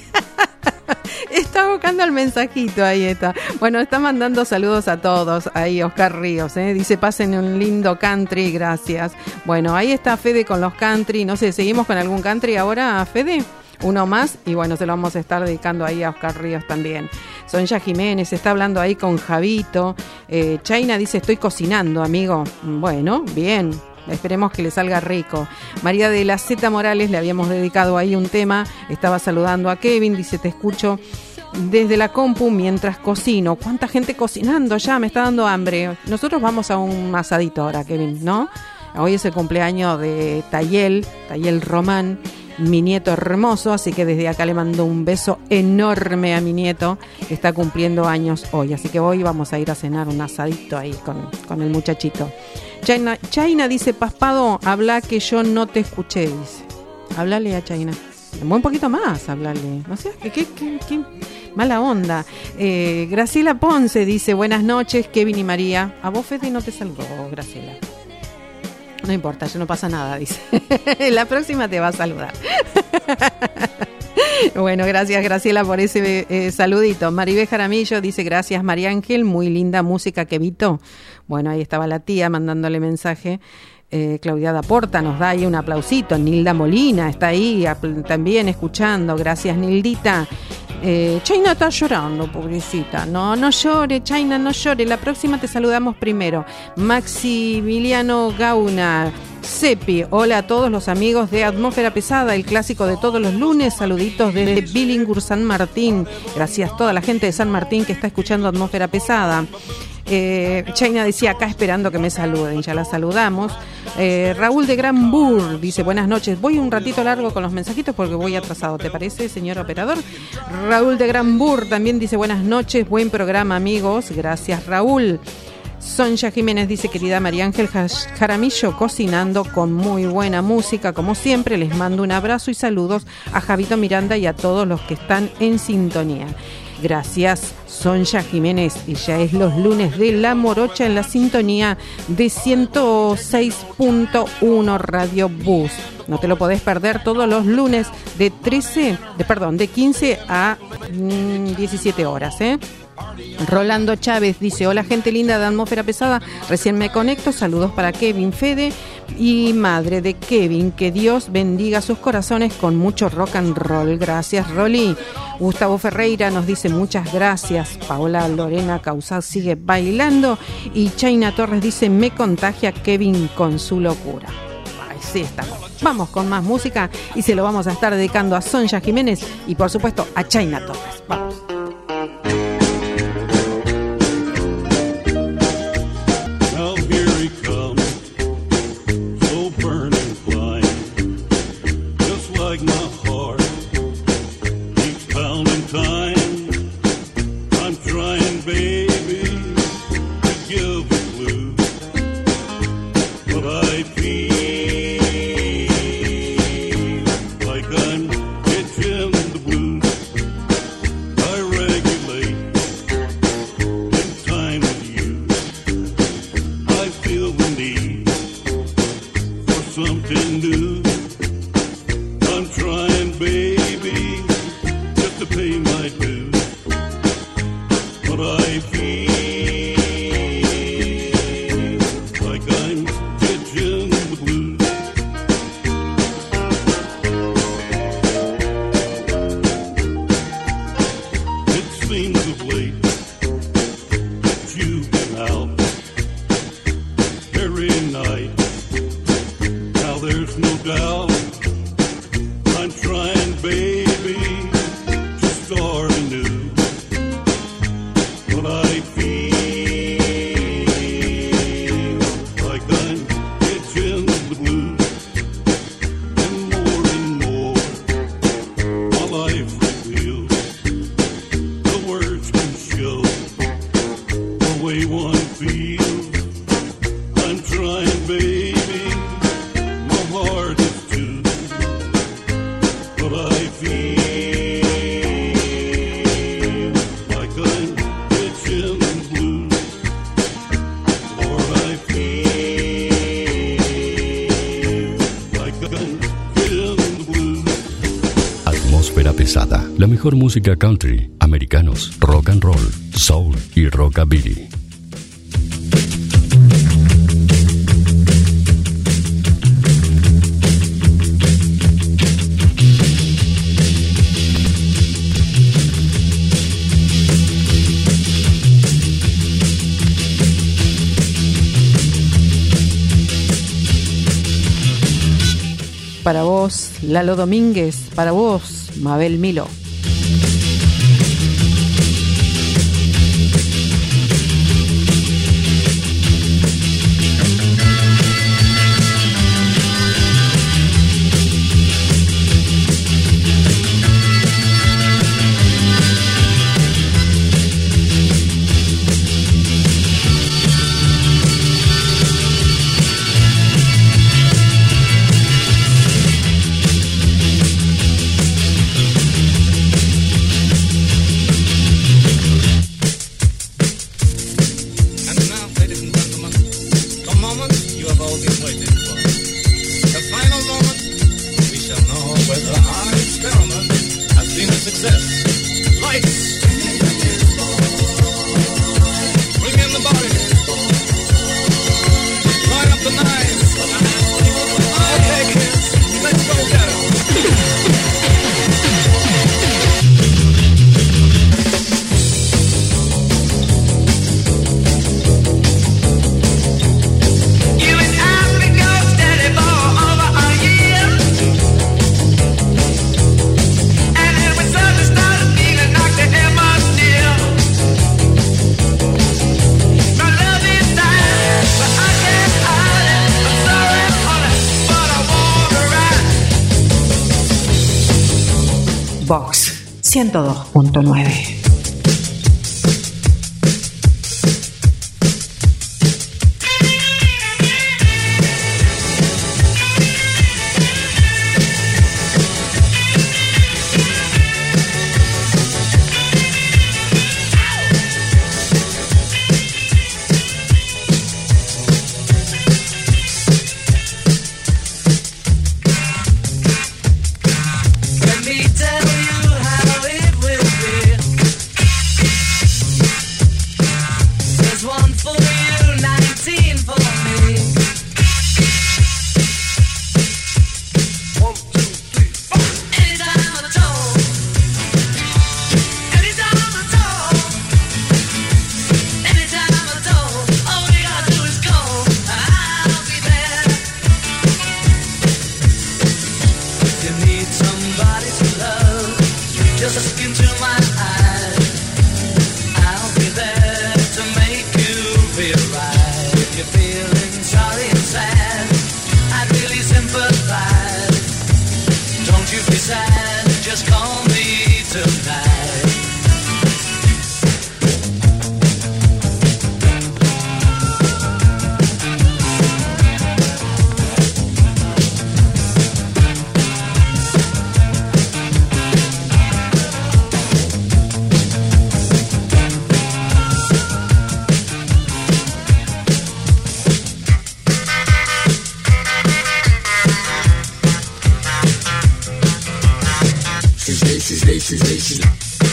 Está buscando el mensajito, ahí está. Bueno, está mandando saludos a todos. Ahí Oscar Ríos, ¿eh? Dice, pasen un lindo country, gracias. Bueno, ahí está Fede con los country. No sé, ¿seguimos con algún country ahora, Fede? Uno más, y bueno, se lo vamos a estar dedicando ahí a Oscar Ríos también. Sonia Jiménez está hablando ahí con Javito. eh, China dice, estoy cocinando, amigo. Bueno, bien, esperemos que le salga rico. María de la Z Morales, le habíamos dedicado ahí un tema, estaba saludando a Kevin, dice, te escucho desde la compu mientras cocino. ¿Cuánta gente cocinando ya? Me está dando hambre. Nosotros vamos a un asadito ahora, Kevin, ¿no? Hoy es el cumpleaños de Tayel, Tayel Román, mi nieto hermoso, así que desde acá le mando un beso enorme a mi nieto, que está cumpliendo años hoy, así que hoy vamos a ir a cenar un asadito ahí con, con el muchachito. China, China dice, Paspado, habla que yo no te escuché, dice. Háblale a China. Un poquito más, háblale. No sé, qué, qué, qué, qué mala onda. Eh, Graciela Ponce dice, buenas noches, Kevin y María. A vos, Fede, no te saludó, Graciela. No importa, ya no pasa nada, dice. La próxima te va a saludar. Bueno, gracias Graciela por ese eh, saludito. Maribel Jaramillo dice, gracias María Ángel, muy linda música, Kevito. Bueno, ahí estaba la tía mandándole mensaje. Eh, Claudia Daporta nos da ahí un aplausito. Nilda Molina está ahí apl- también escuchando. Gracias, Nildita. Eh, China está llorando, pobrecita. No, no llore, China, no llore. La próxima te saludamos primero. Maximiliano Gauna. Sepi, hola a todos los amigos de Atmósfera Pesada, el clásico de todos los lunes. Saluditos desde Billingur, San Martín. Gracias a toda la gente de San Martín que está escuchando Atmósfera Pesada. Eh, China decía, acá esperando que me saluden, ya la saludamos. eh, Raúl de Granbur dice, buenas noches, voy un ratito largo con los mensajitos porque voy atrasado, ¿te parece, señor operador? Raúl de Granbur también dice, buenas noches, buen programa, amigos. Gracias, Raúl. Sonia Jiménez dice, querida María Ángel Jaramillo, cocinando con muy buena música, como siempre. Les mando un abrazo y saludos a Javito Miranda y a todos los que están en sintonía. Gracias, Sonia Jiménez. Y ya es los lunes de La Morocha en la sintonía de ciento seis punto uno Radio Bus. No te lo podés perder todos los lunes de trece, de perdón, de quince a mmm, diecisiete horas, ¿eh? Rolando Chávez dice, hola gente linda de Atmósfera Pesada, recién me conecto, saludos para Kevin, Fede y madre de Kevin, que Dios bendiga sus corazones con mucho rock and roll. Gracias, Rolly. Gustavo Ferreira nos dice, muchas gracias. Paola Lorena Causal sigue bailando y China Torres dice, me contagia Kevin con su locura. Ay, sí estamos. Vamos con más música y se lo vamos a estar dedicando a Sonia Jiménez y por supuesto a China Torres. Vamos. Like my heart keeps pounding time. La mejor música country, americanos, rock and roll, soul y rockabilly. Para vos, Lalo Domínguez. Para vos, Mabel Milo. Vox ciento dos punto nueve. laces, laces, laces.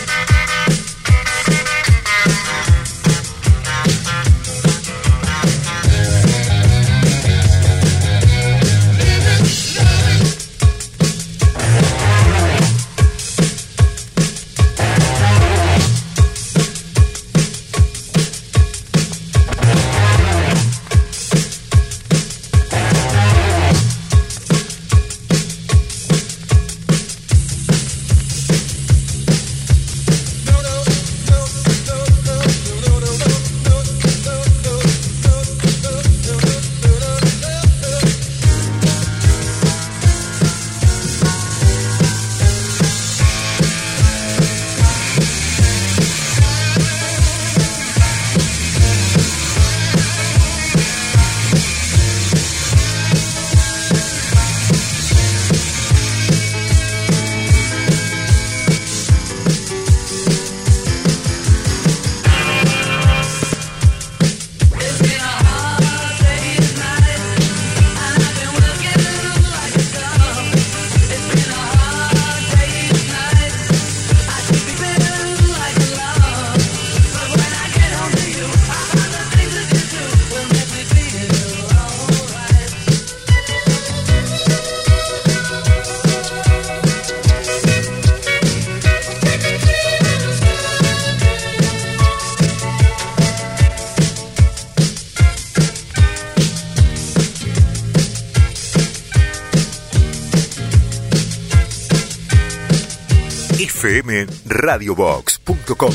f m radio box punto com.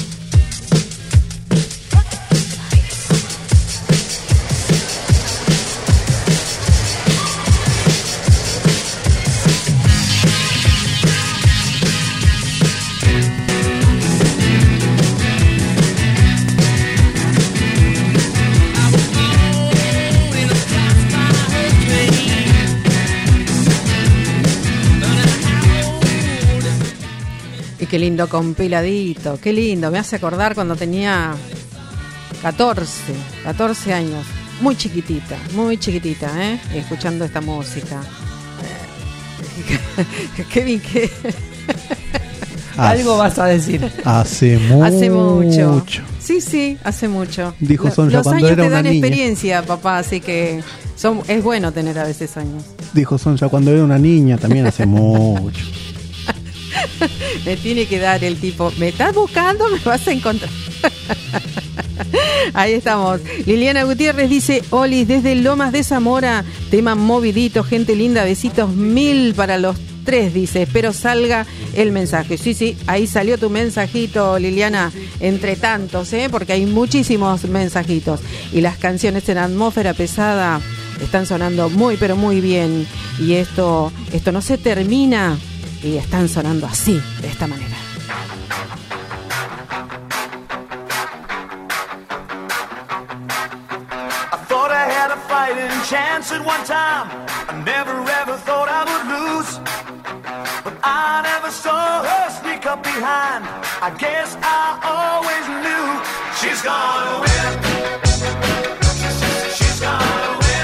Qué lindo compiladito, qué lindo. Me hace acordar cuando tenía catorce, catorce años. Muy chiquitita, muy chiquitita, ¿eh? Escuchando esta música. Kevin, ¿qué? Algo vas a decir. Hace mucho. Hace mucho. Sí, sí, hace mucho. Dijo Sonja Los cuando años era te una dan niña. experiencia, papá, así que son, es bueno tener a veces años. Dijo Sonja cuando era una niña, también hace mucho. Me tiene que dar el tipo, ¿me estás buscando? Me vas a encontrar. Ahí estamos. Liliana Gutiérrez dice, Olis, desde Lomas de Zamora, tema movidito, gente linda, besitos mil para los tres, dice, espero salga el mensaje. Sí, sí, ahí salió tu mensajito, Liliana, entre tantos, ¿eh? Porque hay muchísimos mensajitos. Y las canciones en atmósfera pesada están sonando muy, pero muy bien. Y esto, esto no se termina. Y están sonando así, de esta manera. I thought I had a fighting chance at one time. I never ever thought I would lose. But I never saw her sneak up behind. I guess I always knew she's gonna win. She's gonna win.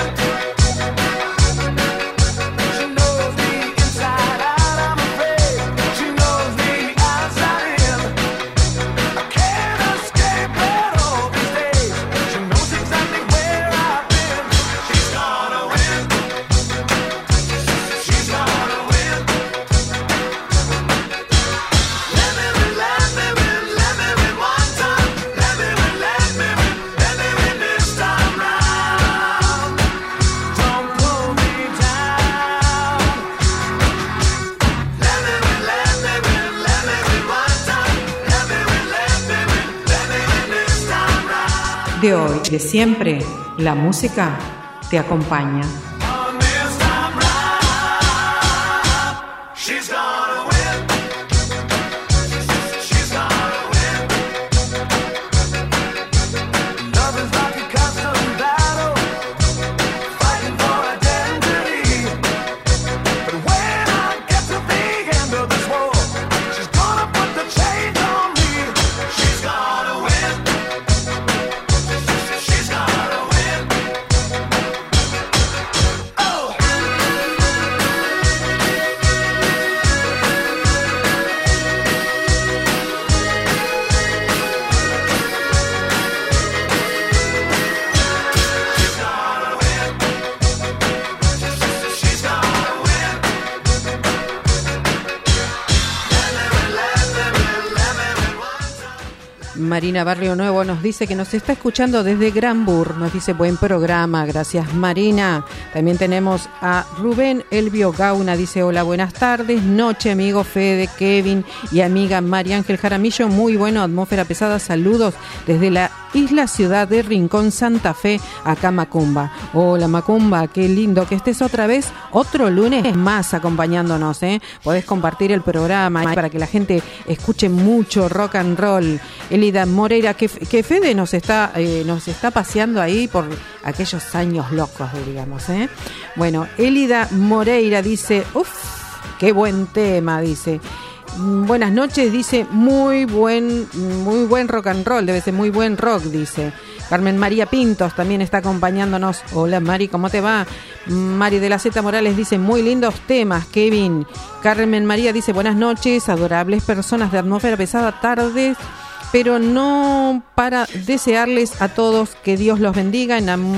De hoy, de siempre, la música te acompaña. Marina Barrio Nuevo nos dice que nos está escuchando desde Granbur. Nos dice buen programa, gracias Marina. También tenemos a Rubén Elvio Gauna, dice hola, buenas tardes, noche amigo Fede, Kevin y amiga María Ángel Jaramillo. Muy bueno, atmósfera pesada, saludos desde la isla ciudad de Rincón Santa Fe, acá Macumba. Hola Macumba, qué lindo que estés otra vez, otro lunes más acompañándonos, ¿eh? Podés compartir el programa para que la gente escuche mucho rock and roll. Elida Moreira, que, que Fede nos está, eh, nos está paseando ahí por aquellos años locos, digamos, ¿eh? Bueno, Elida Moreira dice, uff, qué buen tema, dice. Buenas noches, dice, muy buen, muy buen rock and roll, debe ser muy buen rock, dice. Carmen María Pintos también está acompañándonos. Hola Mari, ¿cómo te va? Mari de la Z Morales dice, muy lindos temas, Kevin. Carmen María dice, buenas noches, adorables personas de atmósfera pesada, tardes, pero no para desearles a todos que Dios los bendiga,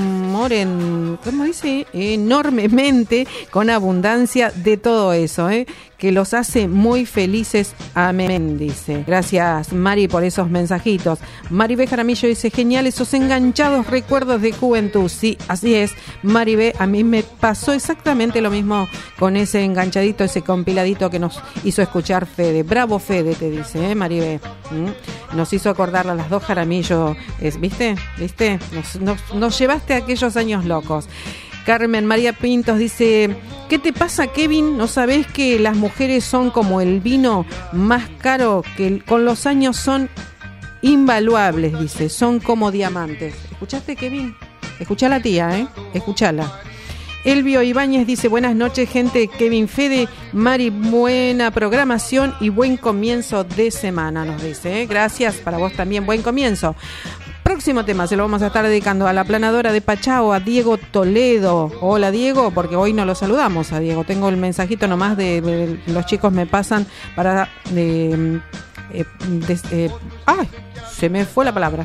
enamoren, ¿cómo dice? Enormemente, con abundancia de todo eso, ¿eh? Que los hace muy felices. Amén, dice. Gracias, Mari, por esos mensajitos. Maribé Jaramillo dice, genial esos enganchados recuerdos de juventud. Sí, así es, Maribé, a mí me pasó exactamente lo mismo con ese enganchadito, ese compiladito que nos hizo escuchar Fede. Bravo Fede, te dice, ¿eh, Maribé? ¿Mm? Nos hizo acordar a las dos Jaramillo, es, ¿viste? ¿Viste? Nos, nos, nos llevaste a aquellos años locos. Carmen María Pintos dice, ¿qué te pasa, Kevin? ¿No sabés que las mujeres son como el vino más caro, que con los años son invaluables, dice, son como diamantes? ¿Escuchaste, Kevin? Escuchá a la tía, ¿eh? Escuchala. Elvio Ibáñez dice, buenas noches, gente. Kevin, Fede, Mari, buena programación y buen comienzo de semana, nos dice, ¿eh? Gracias, para vos también, buen comienzo. Próximo tema se lo vamos a estar dedicando a la planadora de Pachao, a Diego Toledo. Hola Diego, porque hoy no lo saludamos a Diego. Tengo el mensajito nomás de, de los chicos me pasan para... De, eh, de, eh, ¡ay! Se me fue la palabra.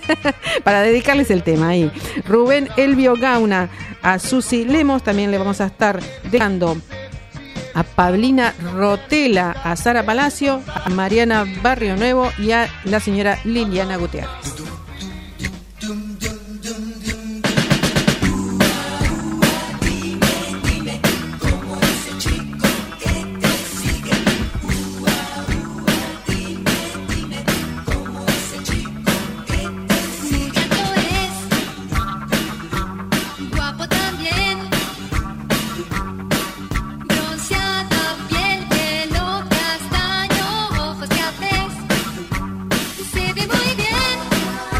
Para dedicarles el tema ahí. Rubén Elvio Gauna, a Susi Lemos también le vamos a estar dejando, a Pablina Rotela, a Sara Palacio, a Mariana Barrio Nuevo y a la señora Liliana Gutiérrez. Se ve muy bien.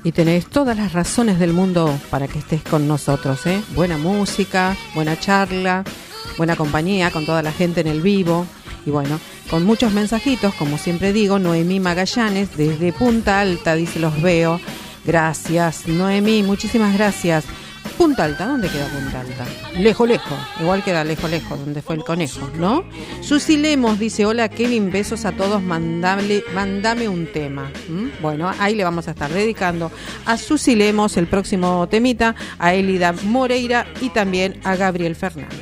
Y tenés todas las razones del mundo para que estés con nosotros, ¿eh? Buena música, buena charla, buena compañía con toda la gente en el vivo. Y bueno, con muchos mensajitos, como siempre digo. Noemí Magallanes desde Punta Alta dice: los veo. Gracias, Noemí, muchísimas gracias. Punta Alta, ¿dónde queda Punta Alta? Lejos, lejos, igual queda lejos, lejos, donde fue el conejo, ¿no? Susi Lemos dice: hola Kevin, besos a todos, mandable, mandame un tema. ¿Mm? Bueno, ahí le vamos a estar dedicando a Susi Lemos el próximo temita, a Elida Moreira y también a Gabriel Fernández.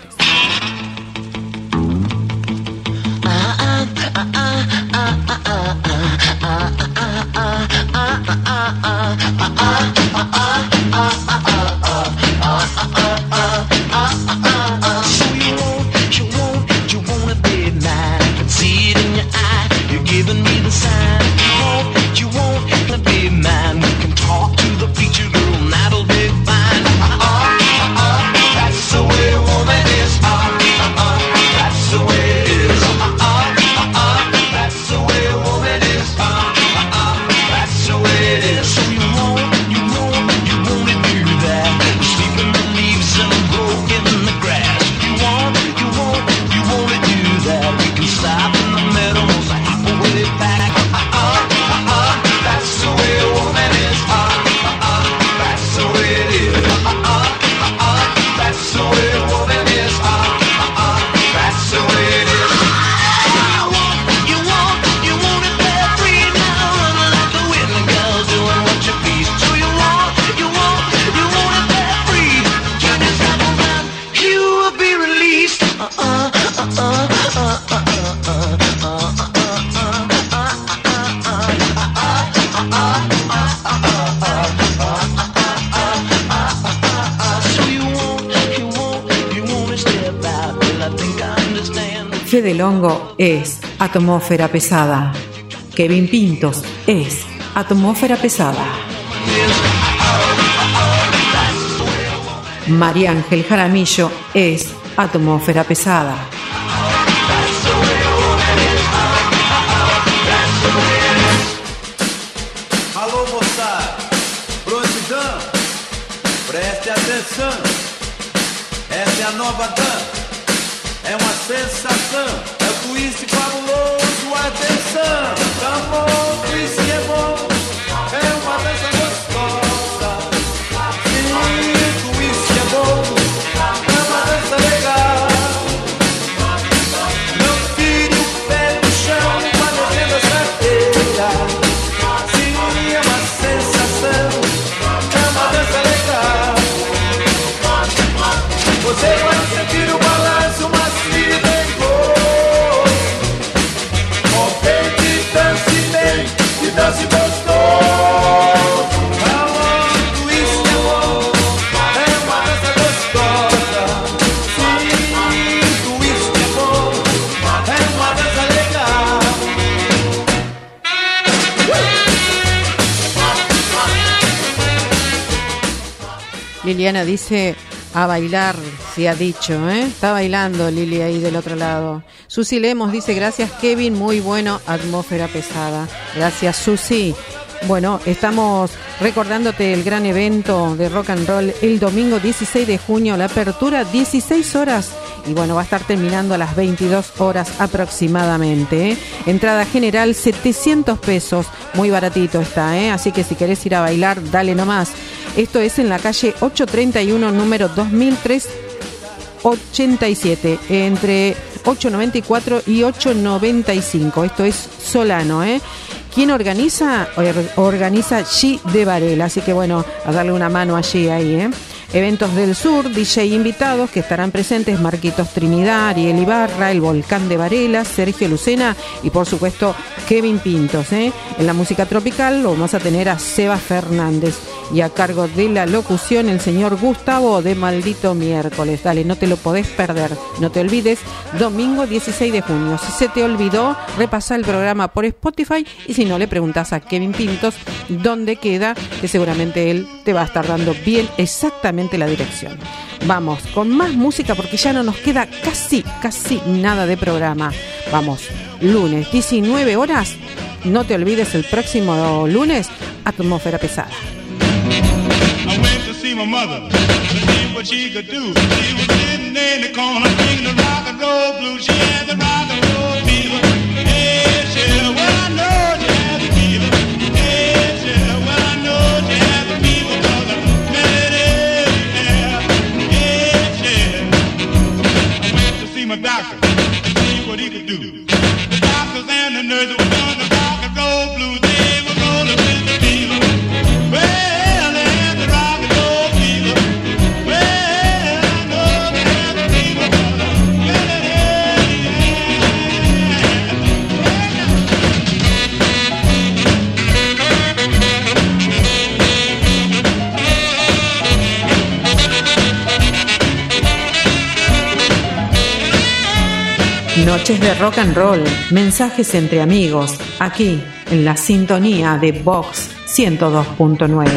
So you won't, you won't, you wanna be mine. I can see it in your eye, you're giving me the sign. You won't, you won't wanna be mine. We can talk to the future, girl, and that'll be fine. Uh, uh, uh, uh, that's the way a woman is. Uh, uh, uh, that's the way it is. Uh, uh, uh, uh, that's the way a woman is. Uh, uh, uh, that's the way it is. So you won't, you won't, you wanna do that. Sleep in the leaves and broke in the grass. You won't, you won't, you wanna do that. We can stop in the middle, so hop away back. Uh, uh, uh, uh, that's the way a woman is. Uh, uh, uh, that's the way it is. Uh, uh, uh, uh, that's the way a woman is. Uh, uh, uh, that's the way it is. You want, you want, you want it that free now, running like a whistling girl, doing what you please. So you want, you want, you want it that free. Turn yourself around, you will be released. Uh uh uh uh uh uh uh uh Fede Longo es Atmósfera Pesada. Kevin Pintos es Atmósfera Pesada. María Ángel Jaramillo es Atmósfera Pesada. Alô moçada, prontidão, preste atenção. Essa é a nova dança, é uma sensação, é o twist fabuloso, atenção. Amor, twist é bom, é uma dança gostosa. Sim, twist é bom, é uma dança legal. Não tire o pé do chão, uma legenda certeira. Sim, é uma sensação, é uma dança legal. Você vai sentir o balanço macio e bem gostoso. Contente, dance bem e dance gostoso. Falando isso é bom, é uma dança gostosa. Sim, isso é bom, é uma dança legal. Liliana dice: a bailar, se ha dicho, ¿eh? Está bailando Lili ahí del otro lado. Susi Lemos dice: gracias Kevin, muy bueno, Atmósfera Pesada. Gracias Susi. Bueno, estamos recordándote el gran evento de rock and roll el domingo dieciséis de junio, la apertura dieciséis horas y bueno, va a estar terminando a las veintidós horas aproximadamente, ¿eh? Entrada general setecientos pesos, muy baratito está, ¿eh? Así que si querés ir a bailar, dale nomás. Esto es en la calle ochocientos treinta y uno, número dos mil trescientos ochenta y siete, entre ochocientos noventa y cuatro y ochocientos noventa y cinco. Esto es Solano, ¿eh? ¿Quién organiza? Organiza G de Varela, así que bueno, a darle una mano allí, ahí, ¿eh? Eventos del Sur, D J invitados que estarán presentes: Marquitos Trinidad, Ariel Ibarra, El Volcán de Varela, Sergio Lucena y por supuesto Kevin Pintos, ¿eh? En la música tropical lo vamos a tener a Seba Fernández y a cargo de la locución el señor Gustavo de Maldito Miércoles. Dale, no te lo podés perder, no te olvides, domingo dieciséis de junio. Si se te olvidó, repasa el programa por Spotify y si no, le preguntas a Kevin Pintos dónde queda, que seguramente él te va a estar dando bien exactamente la dirección. Vamos con más música porque ya no nos queda casi, casi nada de programa. Vamos, lunes, diecinueve horas. No te olvides el próximo lunes, Atmósfera Pesada. see my mother, to see what she could do. She was sitting in the corner singing the rock and roll blues. She had the rock and roll fever. Hey, Shell, well I know she had the fever. Hey, Shell, well I know she had the fever, 'cause I met it everywhere. Hey, Shell, I went to see my doctor, to see what he could do. The doctors and the nurses were doing the rock and roll blues. They were rolling with the fever. Well, they had the rock and roll fever. Well, I know they had the fever, 'cause I met it Noches de rock and roll, mensajes entre amigos, aquí en la sintonía de Vox ciento dos punto nueve.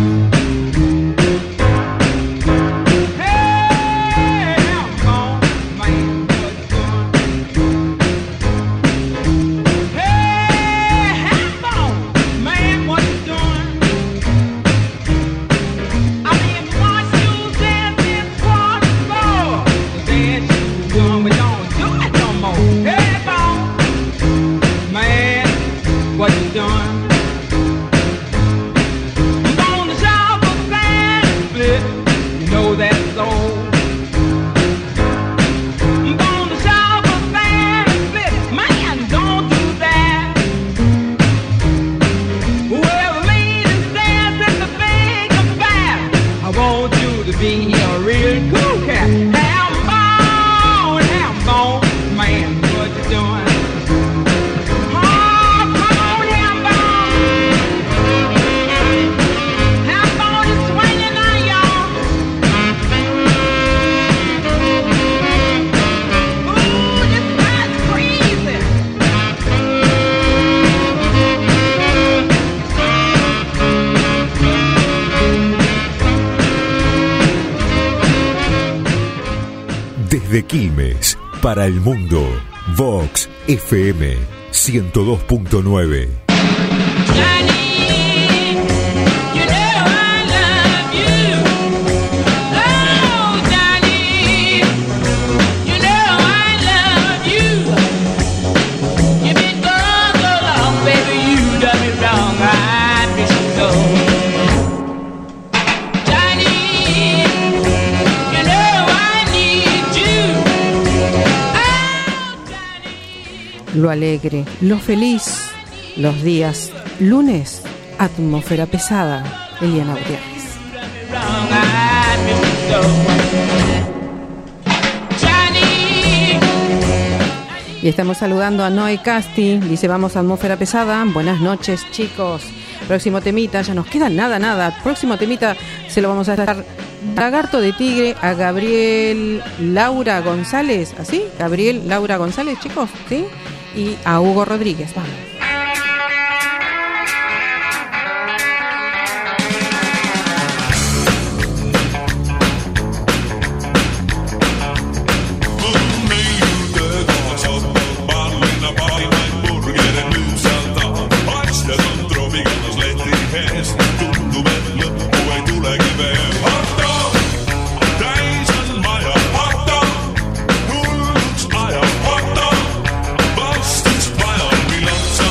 Desde Quilmes, para el mundo, Vox F M ciento dos punto nueve. Lo alegre, lo feliz, los días lunes, atmósfera pesada, Eliana Gutiérrez. Y estamos saludando a Noé Casti, dice vamos a atmósfera pesada, buenas noches chicos, próximo temita, ya nos queda nada, nada, próximo temita se lo vamos a estar Lagarto de Tigre a Gabriel Laura González, ¿así? Gabriel Laura González, chicos, ¿sí? Y a Hugo Rodríguez, vamos. Some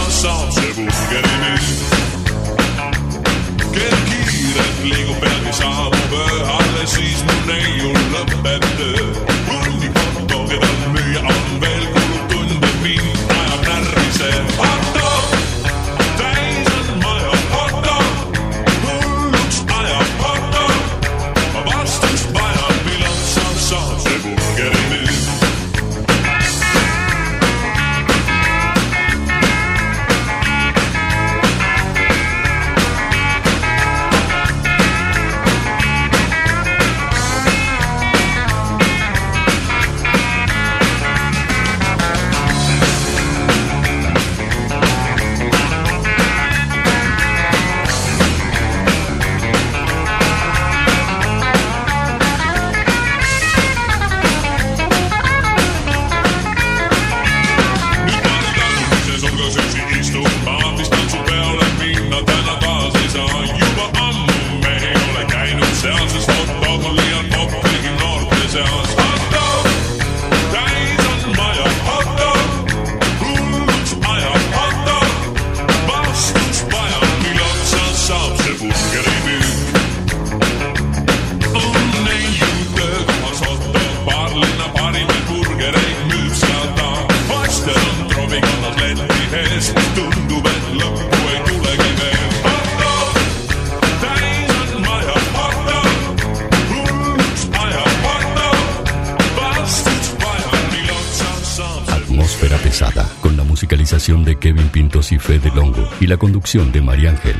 musicalización de Kevin Pintos y Fede Longo y la conducción de María Ángel.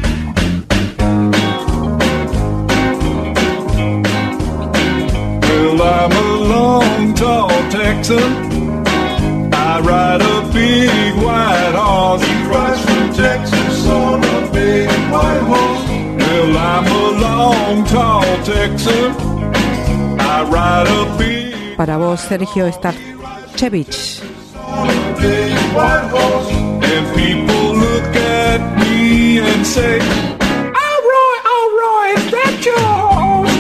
Well, I'm a long, tall Texan. I ride a big white horse. He rides from Texas on a big white horse. Well, I'm a long, tall Texan. I ride a big. Para vos, Sergio Starchevich. Big white horse. And people look at me and say, "Oh, Roy, oh, Roy, is that your horse?"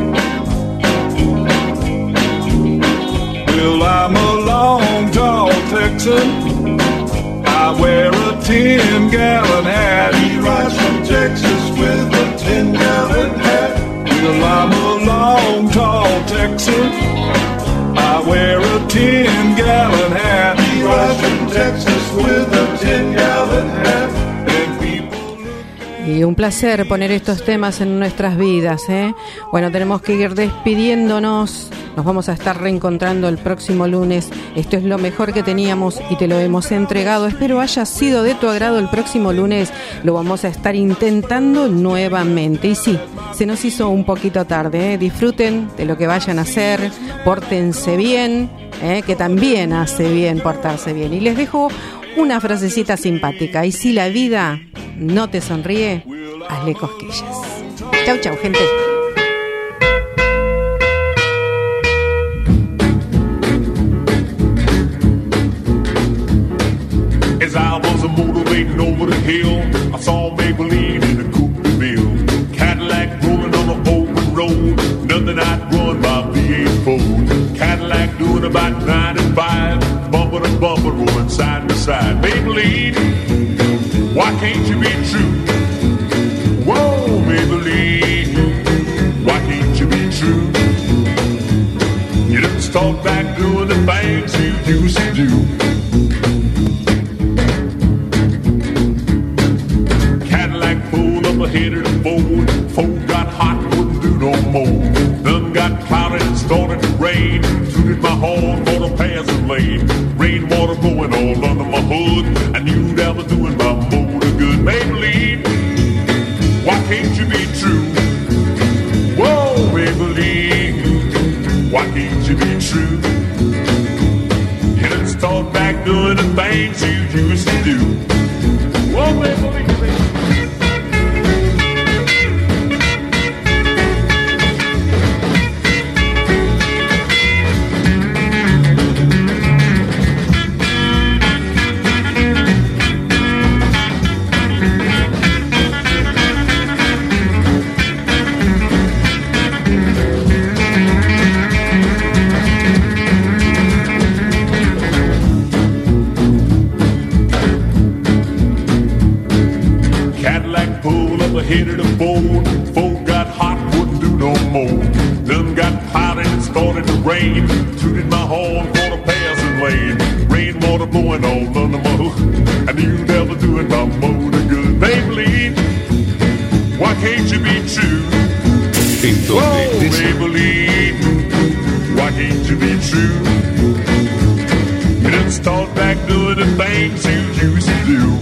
Well, I'm a long, tall Texan. I wear a ten-gallon hat. He rides from Texas with a ten-gallon hat. Well, I'm a long, tall Texan. I wear a ten-gallon hat. He rides from Texas with a ten-gallon hat. And people Y un placer poner estos temas en nuestras vidas, ¿eh? Bueno, tenemos que ir despidiéndonos. Nos vamos a estar reencontrando el próximo lunes. Esto es lo mejor que teníamos y te lo hemos entregado. Espero haya sido de tu agrado. El próximo lunes lo vamos a estar intentando nuevamente. Y sí, se nos hizo un poquito tarde, ¿eh? Disfruten de lo que vayan a hacer. Pórtense bien, ¿eh? Que también hace bien portarse bien. Y les dejo una frasecita simpática. Y si la vida no te sonríe, hazle cosquillas. Chau, chau, gente. As I was a motivating over the hill, I saw Maybelline in a coupe de ville. Cadillac rolling on an open road, nothing I'd run my V eight Ford. Cadillac doing about ninety-five, bumper to bumper, rolling side by side. Maybelline, why can't you be true? Whoa, Maybelline, why can't you be true? You didn't start back doing the things you used to do. Ahead of the Ford, Ford got hot, wouldn't do no more. Done got cloudy and started to rain. Tooted my horn for the passing lane. Rainwater blowing all under my hood. I knew that was doing my motor good. Maybelline, why can't you be true? Whoa, Maybelline, why can't you be true? You done start back doing the things you used to do. Whoa, Maybelline. Headed a Ford, Ford got hot, wouldn't do no more. Done got cloudy and started to rain. Tooted my horn for the passing lane. Rainwater blowing all under my hood. I knew that was doing my motor good. Maybelline, why can't you be true? Whoa, Maybelline, why can't you be true? You done start back doing the things you used to do.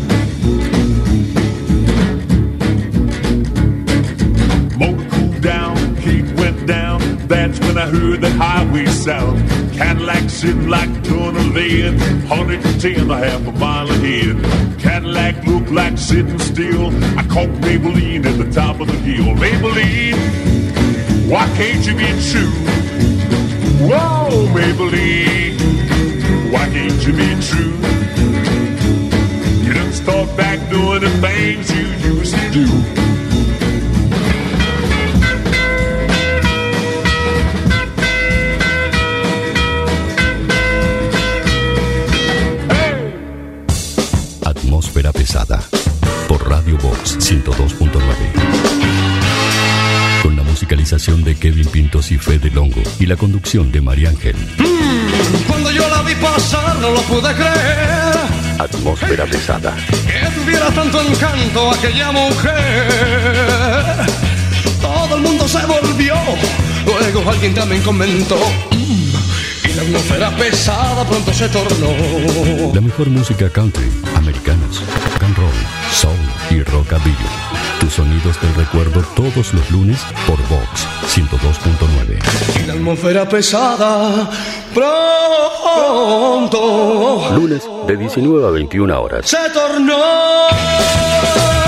That's when I heard that highway sound. Cadillac sitting like a ton of lead. one hundred ten, a half a mile ahead. Cadillac looked like sitting still. I caught Maybelline at the top of the hill. Maybelline, why can't you be true? Whoa, Maybelline, why can't you be true? You done start back doing the things you used to do. Atmósfera pesada por Radio Box ciento dos punto nueve. Con la musicalización de Kevin Pintos y Fede Longo y la conducción de María Ángel. Mm, cuando yo la vi pasar no lo pude creer. Atmósfera pesada. Que tuviera tanto encanto aquella mujer. Todo el mundo se volvió. Luego alguien también comentó. Mm, y la atmósfera pesada pronto se tornó. La mejor música country americanas, rock and roll, soul y rockabilly. Tus sonidos del recuerdo todos los lunes por Vox ciento dos punto nueve. Y la atmósfera pesada pronto Lunes de diecinueve a veintiuna horas. se tornó